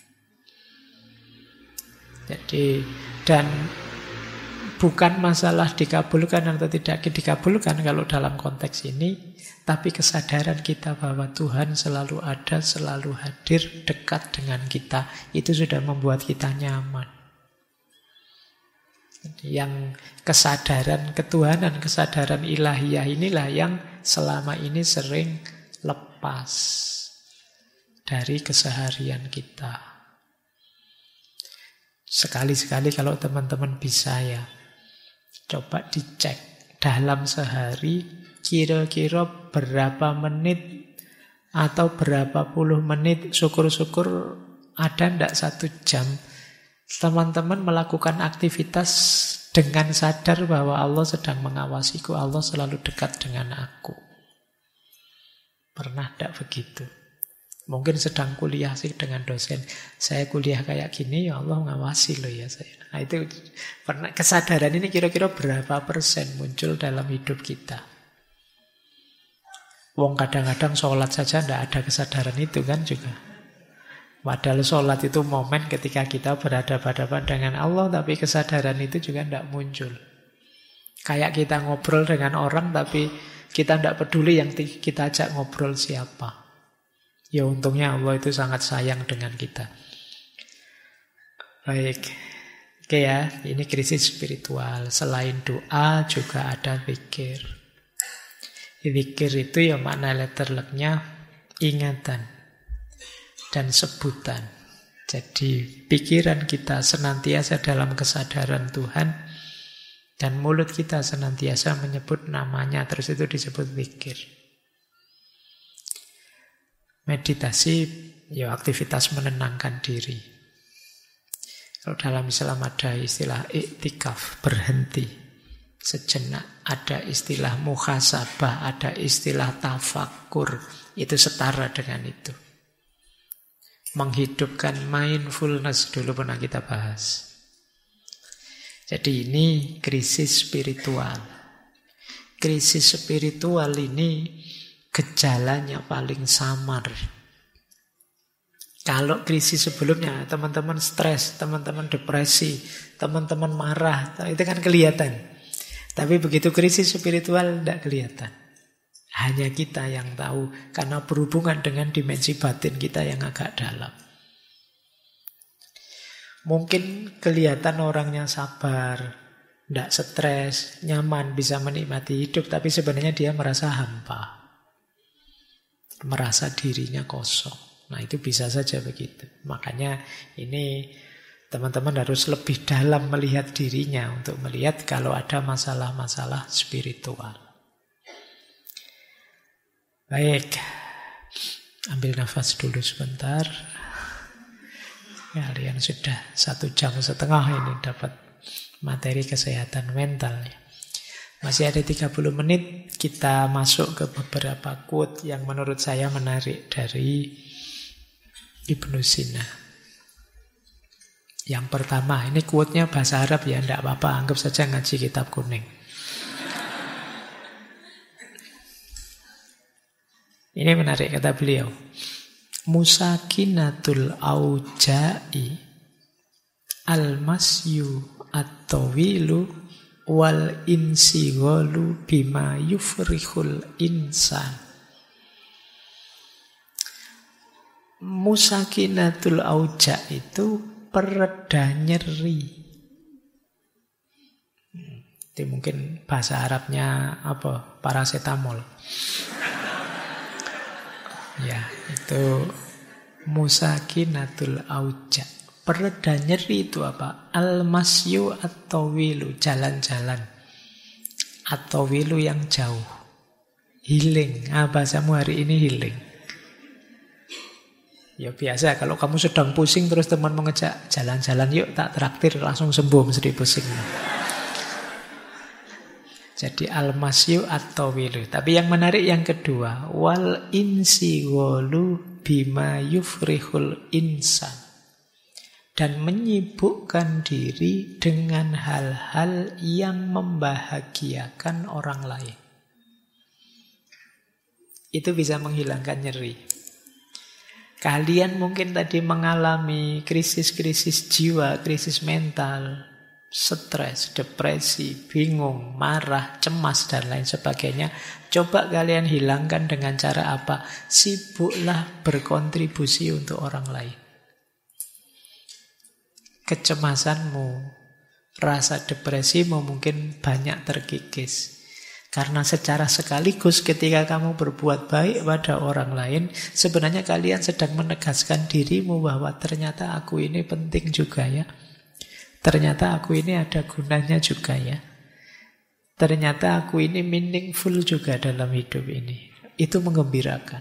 Jadi, dan bukan masalah dikabulkan atau tidak dikabulkan kalau dalam konteks ini, tapi kesadaran kita bahwa Tuhan selalu ada, selalu hadir, dekat dengan kita, itu sudah membuat kita nyaman. Yang kesadaran ketuhanan, kesadaran ilahiyah inilah yang selama ini sering lepas dari keseharian kita. Sekali-sekali kalau teman-teman bisa ya, coba dicek dalam sehari kira-kira berapa menit atau berapa puluh menit, syukur-syukur ada ndak 1 jam, teman-teman melakukan aktivitas dengan sadar bahwa Allah sedang mengawasiku, Allah selalu dekat dengan aku. Pernah ndak begitu? Mungkin sedang kuliah sih dengan dosen, saya kuliah kayak gini, ya Allah ngawasi loh ya saya. Nah itu pernah, kesadaran ini kira-kira berapa persen muncul dalam hidup kita? Wong kadang-kadang sholat saja tidak ada kesadaran itu kan juga. Padahal sholat itu momen ketika kita berhadapan-hadapan dengan Allah, tapi kesadaran itu juga tidak muncul. Kayak kita ngobrol dengan orang, tapi kita tidak peduli yang kita ajak ngobrol siapa. Ya untungnya Allah itu sangat sayang dengan kita. Baik. Oke ya, ini krisis spiritual. Selain doa juga ada zikir. Zikir itu ya makna letterleknya ingatan dan sebutan. Jadi pikiran kita senantiasa dalam kesadaran Tuhan dan mulut kita senantiasa menyebut namanya, terus itu disebut zikir. Meditasi ya aktivitas menenangkan diri. Kalau dalam Islam ada istilah iktikaf, berhenti sejenak, ada istilah muhasabah, ada istilah tafakur, itu setara dengan itu. Menghidupkan mindfulness dulu pernah kita bahas. Jadi ini krisis spiritual. Krisis spiritual ini gejalanya paling samar. Kalau krisis sebelumnya, teman-teman stres, teman-teman depresi, teman-teman marah, itu kan kelihatan. Tapi begitu krisis spiritual tidak kelihatan. Hanya kita yang tahu, karena berhubungan dengan dimensi batin kita yang agak dalam. Mungkin kelihatan orangnya sabar, tidak stres, nyaman, bisa menikmati hidup, tapi sebenarnya dia merasa hampa. Merasa dirinya kosong. Nah itu bisa saja begitu. Makanya ini teman-teman harus lebih dalam melihat dirinya untuk melihat kalau ada masalah-masalah spiritual. Baik, ambil nafas dulu sebentar. Kalian sudah 1,5 jam ini dapat materi kesehatan mental ya. Masih ada 30 menit, kita masuk ke beberapa quote yang menurut saya menarik dari Ibnu Sina. Yang pertama, ini quote-nya bahasa Arab ya, tidak apa-apa, anggap saja ngaji kitab kuning. Ini menarik, kata beliau. Musakinatul auja'i al-masyu at-tawilu wal insighalu bima yufrihul insan. Musakinatul auja' itu pereda nyeri. Itu mungkin bahasa Arabnya apa? Paracetamol. Ya, itu musakinatul auja. Pereda nyeri itu apa? Al-masyu at-tawilu, jalan-jalan. At-tawilu yang jauh. Healing. Bahasamu hari ini healing. Ya biasa, kalau kamu sedang pusing terus teman mengejak jalan-jalan yuk, tak traktir, langsung sembuh mesti pusing. Jadi al-masyu at-tawilu. Tapi yang menarik yang kedua, wal insighalu bima yufrihul insan. Dan menyibukkan diri dengan hal-hal yang membahagiakan orang lain. Itu bisa menghilangkan nyeri. Kalian mungkin tadi mengalami krisis-krisis jiwa, krisis mental, stres, depresi, bingung, marah, cemas, dan lain sebagainya. Coba kalian hilangkan dengan cara apa? Sibuklah berkontribusi untuk orang lain. Kecemasanmu, rasa depresimu mungkin banyak terkikis. Karena secara sekaligus ketika kamu berbuat baik pada orang lain, sebenarnya kalian sedang menegaskan dirimu bahwa ternyata aku ini penting juga ya. Ternyata aku ini ada gunanya juga ya. Ternyata aku ini meaningful juga dalam hidup ini. Itu menggembirakan.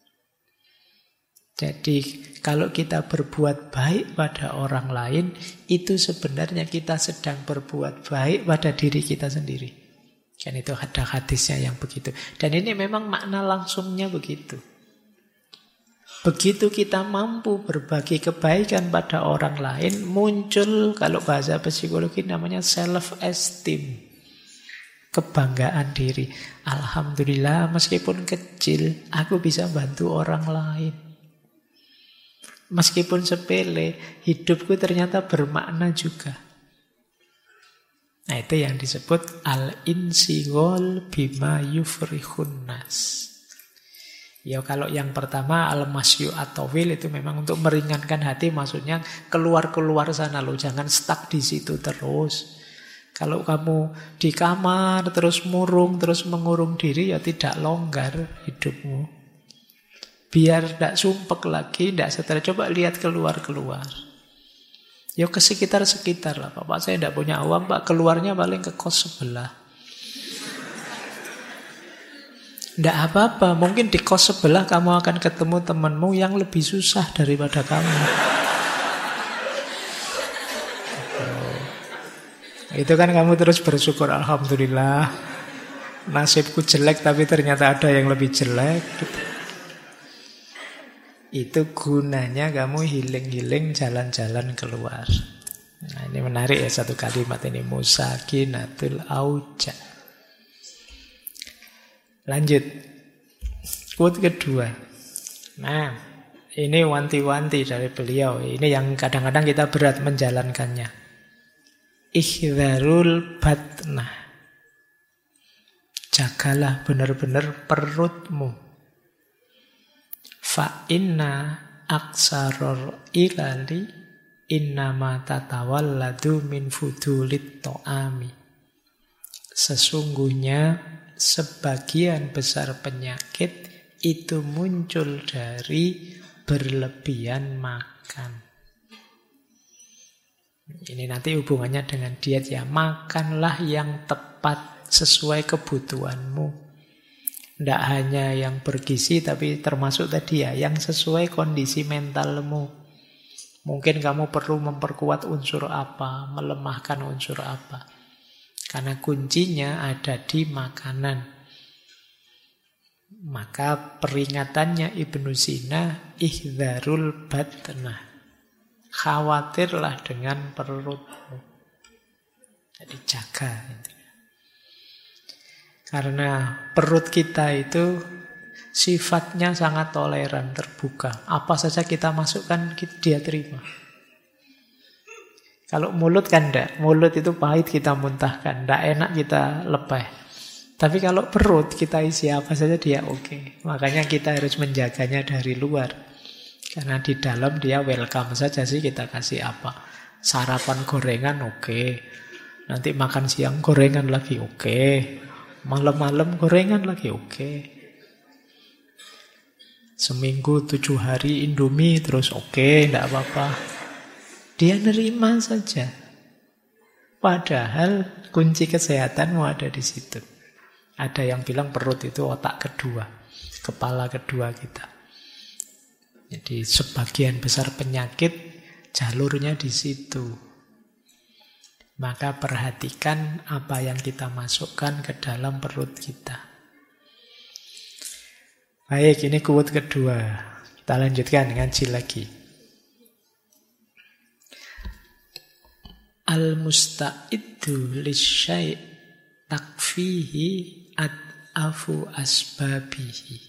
Jadi kalau kita berbuat baik pada orang lain, itu sebenarnya kita sedang berbuat baik pada diri kita sendiri. Kan itu ada hadisnya yang begitu. Dan ini memang makna langsungnya begitu. Begitu kita mampu berbagi kebaikan pada orang lain, muncul, kalau bahasa psikologi namanya self-esteem. Kebanggaan diri. Alhamdulillah meskipun kecil, aku bisa bantu orang lain. Meskipun sepele, hidupku ternyata bermakna juga. Nah itu yang disebut al-insighal bima yufrihun nas. Ya kalau yang pertama al-masyu at-tawil itu memang untuk meringankan hati, maksudnya keluar-keluar sana loh, jangan stuck di situ terus. Kalau kamu di kamar terus murung, terus mengurung diri, ya tidak longgar hidupmu. Biar tidak sumpek lagi, tidak stres, coba lihat keluar-keluar. Ya ke sekitar-sekitar lah. Pak, saya tidak punya uang, Pak. Keluarnya paling ke kos sebelah. Tidak apa-apa. Mungkin di kos sebelah kamu akan ketemu temanmu yang lebih susah daripada kamu. Itu kan kamu terus bersyukur. Alhamdulillah. Nasibku jelek tapi ternyata ada yang lebih jelek. Itu gunanya kamu healing-healing, jalan-jalan keluar. Nah ini menarik ya satu kalimat ini. Musakinatul auja. Lanjut. Quote kedua. Nah ini wanti-wanti dari beliau. Ini yang kadang-kadang kita berat menjalankannya. Ihdharul batnah. Jagalah benar-benar perutmu. Fa inna aksaror ilali innama tatawalladu min fudulit to'ami. Sesungguhnya sebagian besar penyakit itu muncul dari berlebihan makan. Ini nanti hubungannya dengan diet ya. Makanlah yang tepat sesuai kebutuhanmu. Tidak hanya yang bergizi, tapi termasuk tadi ya, yang sesuai kondisi mentalmu. Mungkin kamu perlu memperkuat unsur apa, melemahkan unsur apa. Karena kuncinya ada di makanan. Maka peringatannya Ibnu Sina, ihdzarul batnah. Khawatirlah dengan perutmu. Jadi jaga. Karena perut kita itu sifatnya sangat toleran, terbuka. Apa saja kita masukkan, dia terima. Kalau mulut kan enggak. Mulut itu pahit kita muntahkan. Enggak enak kita lepeh. Tapi kalau perut kita isi apa saja dia oke. Makanya kita harus menjaganya dari luar. Karena di dalam dia welcome saja sih kita kasih apa. Sarapan gorengan oke. Nanti makan siang gorengan lagi oke. Malam-malam gorengan lagi oke. Seminggu 7 hari Indomie terus oke, enggak apa-apa. Dia nerima saja. Padahal kunci kesehatanmu ada di situ. Ada yang bilang perut itu otak kedua, kepala kedua kita. Jadi sebagian besar penyakit jalurnya di situ. Maka perhatikan apa yang kita masukkan ke dalam perut kita. Baik, ini quote kedua. Kita lanjutkan ngaji lagi. Al-musta'iddu lisyai' takfihi ad'afu asbabihi.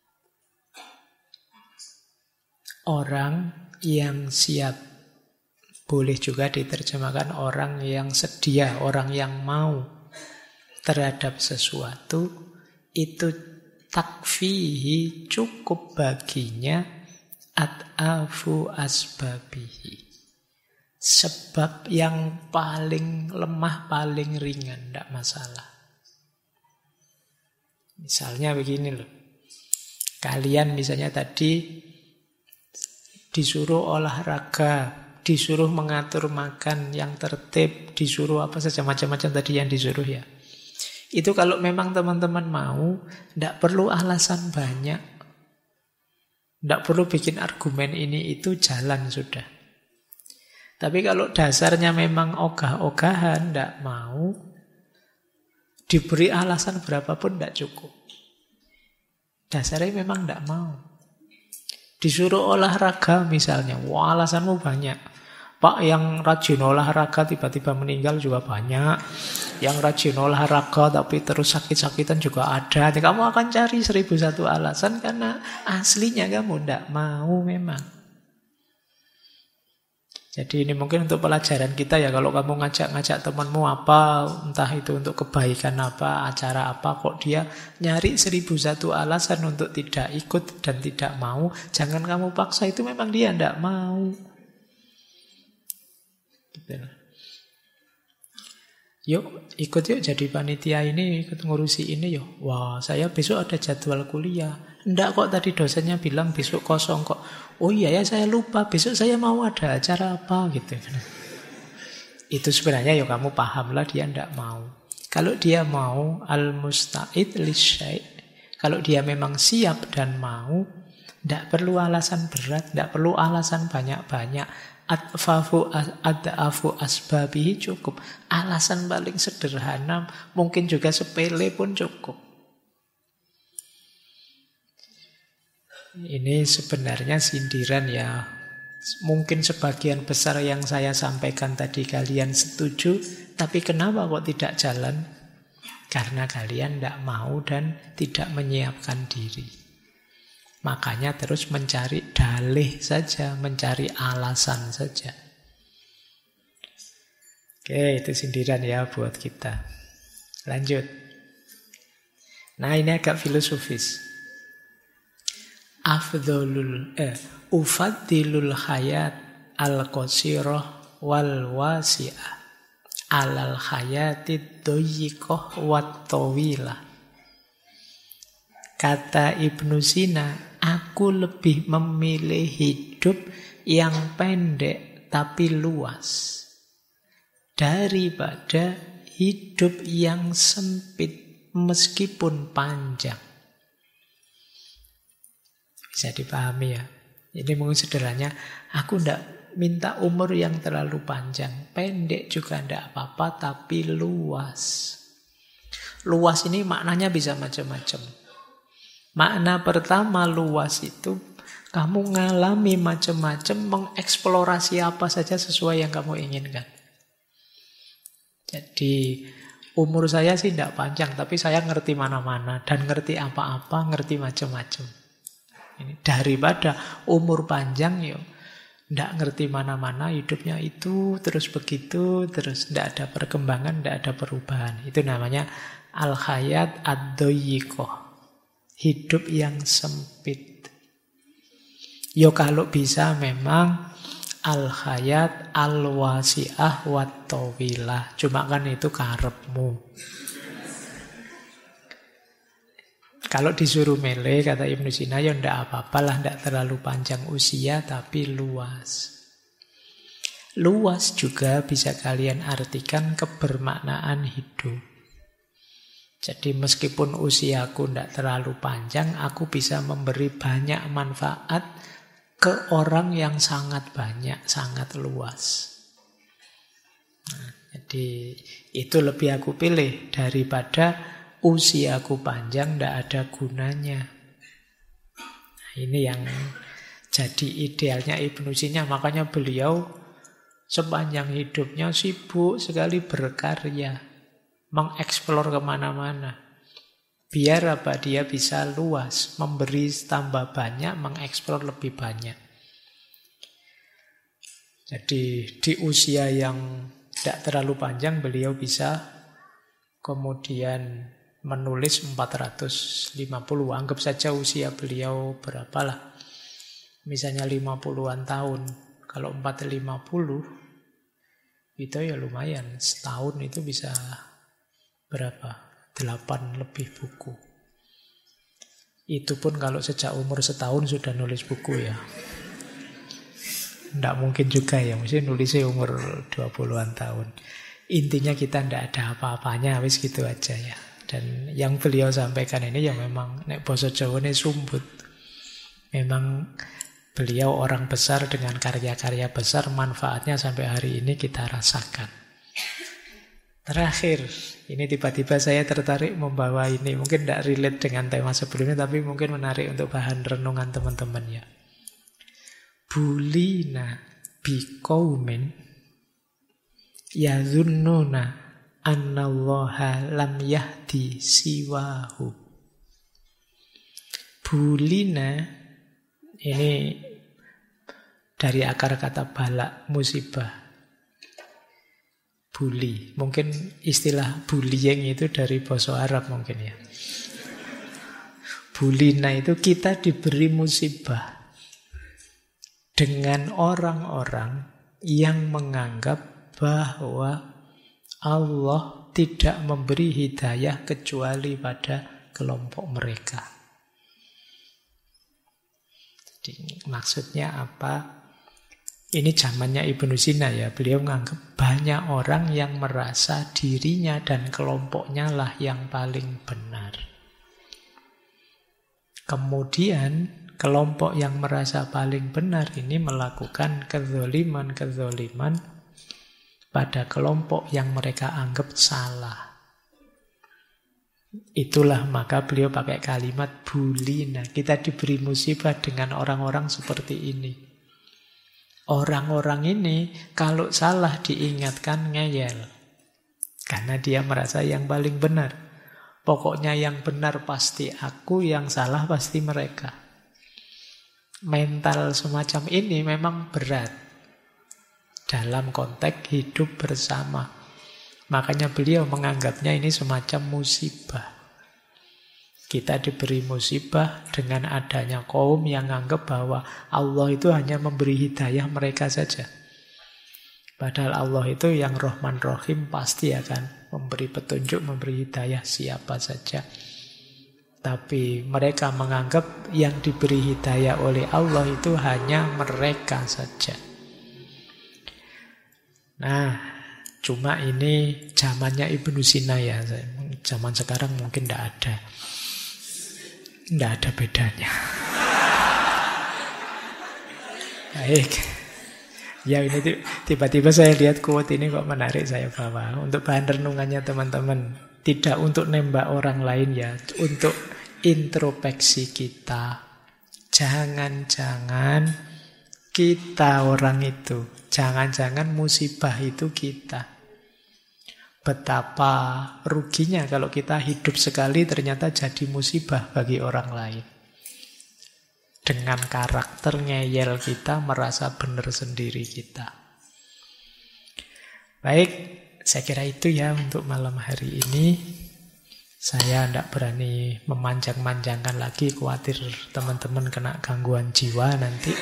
Orang yang siap. Boleh juga diterjemahkan orang yang sedia, orang yang mau terhadap sesuatu. Itu takfihi, cukup baginya ad'afu asbabihi. Sebab yang paling lemah, paling ringan, tidak masalah. Misalnya begini loh. Kalian misalnya tadi disuruh olahraga, disuruh mengatur makan yang tertib, disuruh apa saja, macam-macam tadi yang disuruh ya. Itu kalau memang teman-teman mau, tidak perlu alasan banyak. Tidak perlu bikin argumen ini itu, jalan sudah. Tapi kalau dasarnya memang ogah-ogahan, tidak mau, diberi alasan berapapun tidak cukup. Dasarnya memang tidak mau. Disuruh olahraga misalnya, wah alasanmu banyak. Pak, yang rajin olahraga tiba-tiba meninggal juga banyak. Yang rajin olahraga tapi terus sakit-sakitan juga ada. Jadi kamu akan cari 1001 alasan karena aslinya kamu tidak mau memang. Jadi ini mungkin untuk pelajaran kita ya. Kalau kamu ngajak-ngajak temanmu apa, entah itu untuk kebaikan apa, acara apa, kok dia nyari 1001 alasan untuk tidak ikut dan tidak mau, jangan kamu paksa, itu memang dia tidak mau. Yuk, ikut yuk jadi panitia ini, ikut ngurusi ini yuk. Wah, saya besok ada jadwal kuliah. Enggak kok, tadi dosennya bilang besok kosong kok. Oh iya ya, saya lupa, besok saya mau ada acara apa gitu. Itu sebenarnya ya kamu pahamlah dia enggak mau. Kalau dia mau, al-musta'id lisyai', kalau dia memang siap dan mau, enggak perlu alasan berat, enggak perlu alasan banyak-banyak. Ad'afu asbabihi cukup. Alasan paling sederhana, mungkin juga sepele pun cukup. Ini sebenarnya sindiran ya. Mungkin sebagian besar yang saya sampaikan tadi kalian setuju, tapi kenapa kok tidak jalan? Karena kalian tidak mau dan tidak menyiapkan diri. Makanya terus mencari dalih saja, mencari alasan saja. Oke, itu sindiran ya buat kita. Lanjut. Nah, ini agak filosofis. Ufaddilul hayat al-qasirah wal wasi'ah alal hayatid doyikoh wat tawilah. Kata Ibnu Sina, aku lebih memilih hidup yang pendek tapi luas daripada hidup yang sempit meskipun panjang. Bisa dipahami ya. Ini mungkin sederhananya, aku tidak minta umur yang terlalu panjang. Pendek juga tidak apa-apa, tapi luas. Luas ini maknanya bisa macam-macam. Makna pertama luas itu kamu ngalami macam-macam, mengeksplorasi apa saja sesuai yang kamu inginkan. Jadi umur saya sih tidak panjang, tapi saya ngerti mana-mana dan ngerti apa-apa, ngerti macam-macam. Ini daripada umur panjang yo, tidak ngerti mana-mana, hidupnya itu terus begitu, terus tidak ada perkembangan, tidak ada perubahan. Itu namanya al-hayat ad-doyikoh, hidup yang sempit. Yo kalau bisa memang al-hayat al-wasi'ah wat-tawilah. Cuma kan itu karepmu. Kalau disuruh milih, kata Ibnu Sina, ya ndak apa-apalah, ndak terlalu panjang usia, tapi luas. Luas juga bisa kalian artikan kebermaknaan hidup. Jadi meskipun usiaku ndak terlalu panjang, aku bisa memberi banyak manfaat ke orang yang sangat banyak, sangat luas. Nah, jadi itu lebih aku pilih daripada usiaku panjang ndak ada gunanya. Nah, ini yang jadi idealnya Ibnu Sina. Makanya beliau sepanjang hidupnya sibuk sekali berkarya, mengeksplor kemana-mana. Biar apa? Dia bisa luas, memberi tambah banyak, mengeksplor lebih banyak. Jadi di usia yang tidak terlalu panjang beliau bisa kemudian menulis 450. Anggap saja usia beliau berapalah. Misalnya 50-an tahun. Kalau 450 itu ya lumayan. Setahun itu bisa berapa? 8 lebih buku. Itu pun kalau sejak umur setahun sudah nulis buku ya. Tidak mungkin juga ya, mesti nulisnya umur 20-an tahun. Intinya kita tidak ada apa-apanya, wis gitu aja ya. Dan yang beliau sampaikan ini ya memang nek basa Jawane sumbut. Memang beliau orang besar dengan karya-karya besar, manfaatnya sampai hari ini kita rasakan. Terakhir, ini tiba-tiba saya tertarik membawa ini. Mungkin tidak relate dengan tema sebelumnya, tapi mungkin menarik untuk bahan renungan teman-teman ya. Bulina biqaumin yadhunnuna annallaha lam yahdi siwahu. Bulina ini dari akar kata balak, musibah. Bully. Mungkin istilah bullying itu dari bahasa Arab mungkin ya. Bulina itu kita diberi musibah dengan orang-orang yang menganggap bahwa Allah tidak memberi hidayah kecuali pada kelompok mereka. Jadi maksudnya apa? Ini zamannya Ibnu Sina ya. Beliau menganggap banyak orang yang merasa dirinya dan kelompoknya lah yang paling benar. Kemudian kelompok yang merasa paling benar ini melakukan kezoliman pada kelompok yang mereka anggap salah. Itulah maka beliau pakai kalimat bulina. Kita diberi musibah dengan orang-orang seperti ini. Orang-orang ini kalau salah diingatkan ngeyel. Karena dia merasa yang paling benar. Pokoknya yang benar pasti aku, yang salah pasti mereka. Mental semacam ini memang berat dalam konteks hidup bersama. Makanya beliau menganggapnya ini semacam musibah. Kita diberi musibah dengan adanya kaum yang menganggap bahwa Allah itu hanya memberi hidayah mereka saja. Padahal Allah itu yang Rahman Rahim, pasti akan memberi petunjuk, memberi hidayah siapa saja. Tapi mereka menganggap yang diberi hidayah oleh Allah itu hanya mereka saja. Nah, cuma ini zamannya Ibnu Sina ya. Zaman sekarang mungkin tidak ada. Tidak ada bedanya. Baik. Ya ini tiba-tiba saya lihat quote ini kok menarik, saya bawa untuk bahan renungannya teman-teman. Tidak untuk nembak orang lain ya, untuk introspeksi kita. Jangan-jangan kita orang itu, jangan-jangan musibah itu kita. Betapa ruginya kalau kita hidup sekali ternyata jadi musibah bagi orang lain. Dengan karakter ngeyel kita, merasa benar sendiri kita. Baik, saya kira itu ya untuk malam hari ini. Saya tidak berani memanjang-manjangkan lagi, khawatir teman-teman kena gangguan jiwa nanti.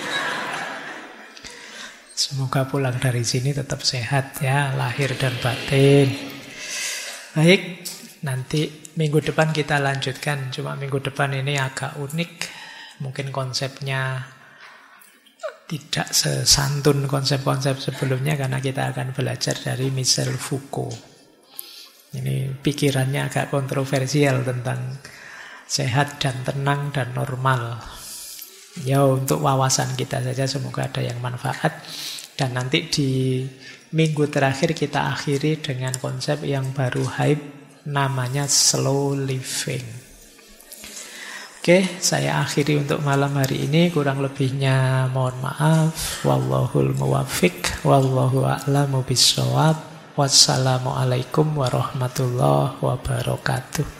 Semoga pulang dari sini tetap sehat ya, lahir dan batin. Baik, nanti minggu depan kita lanjutkan. Cuma minggu depan ini agak unik. Mungkin konsepnya tidak sesantun konsep-konsep sebelumnya karena kita akan belajar dari Michel Foucault. Ini pikirannya agak kontroversial tentang sehat dan tenang dan normal. Ya untuk wawasan kita saja, semoga ada yang manfaat. Dan nanti di minggu terakhir kita akhiri dengan konsep yang baru hype, namanya slow living. Oke, saya akhiri untuk malam hari ini. Kurang lebihnya mohon maaf. Wallahul muwaffiq, wallahu a'lamu bissawab. Wassalamualaikum warahmatullahi wabarakatuh.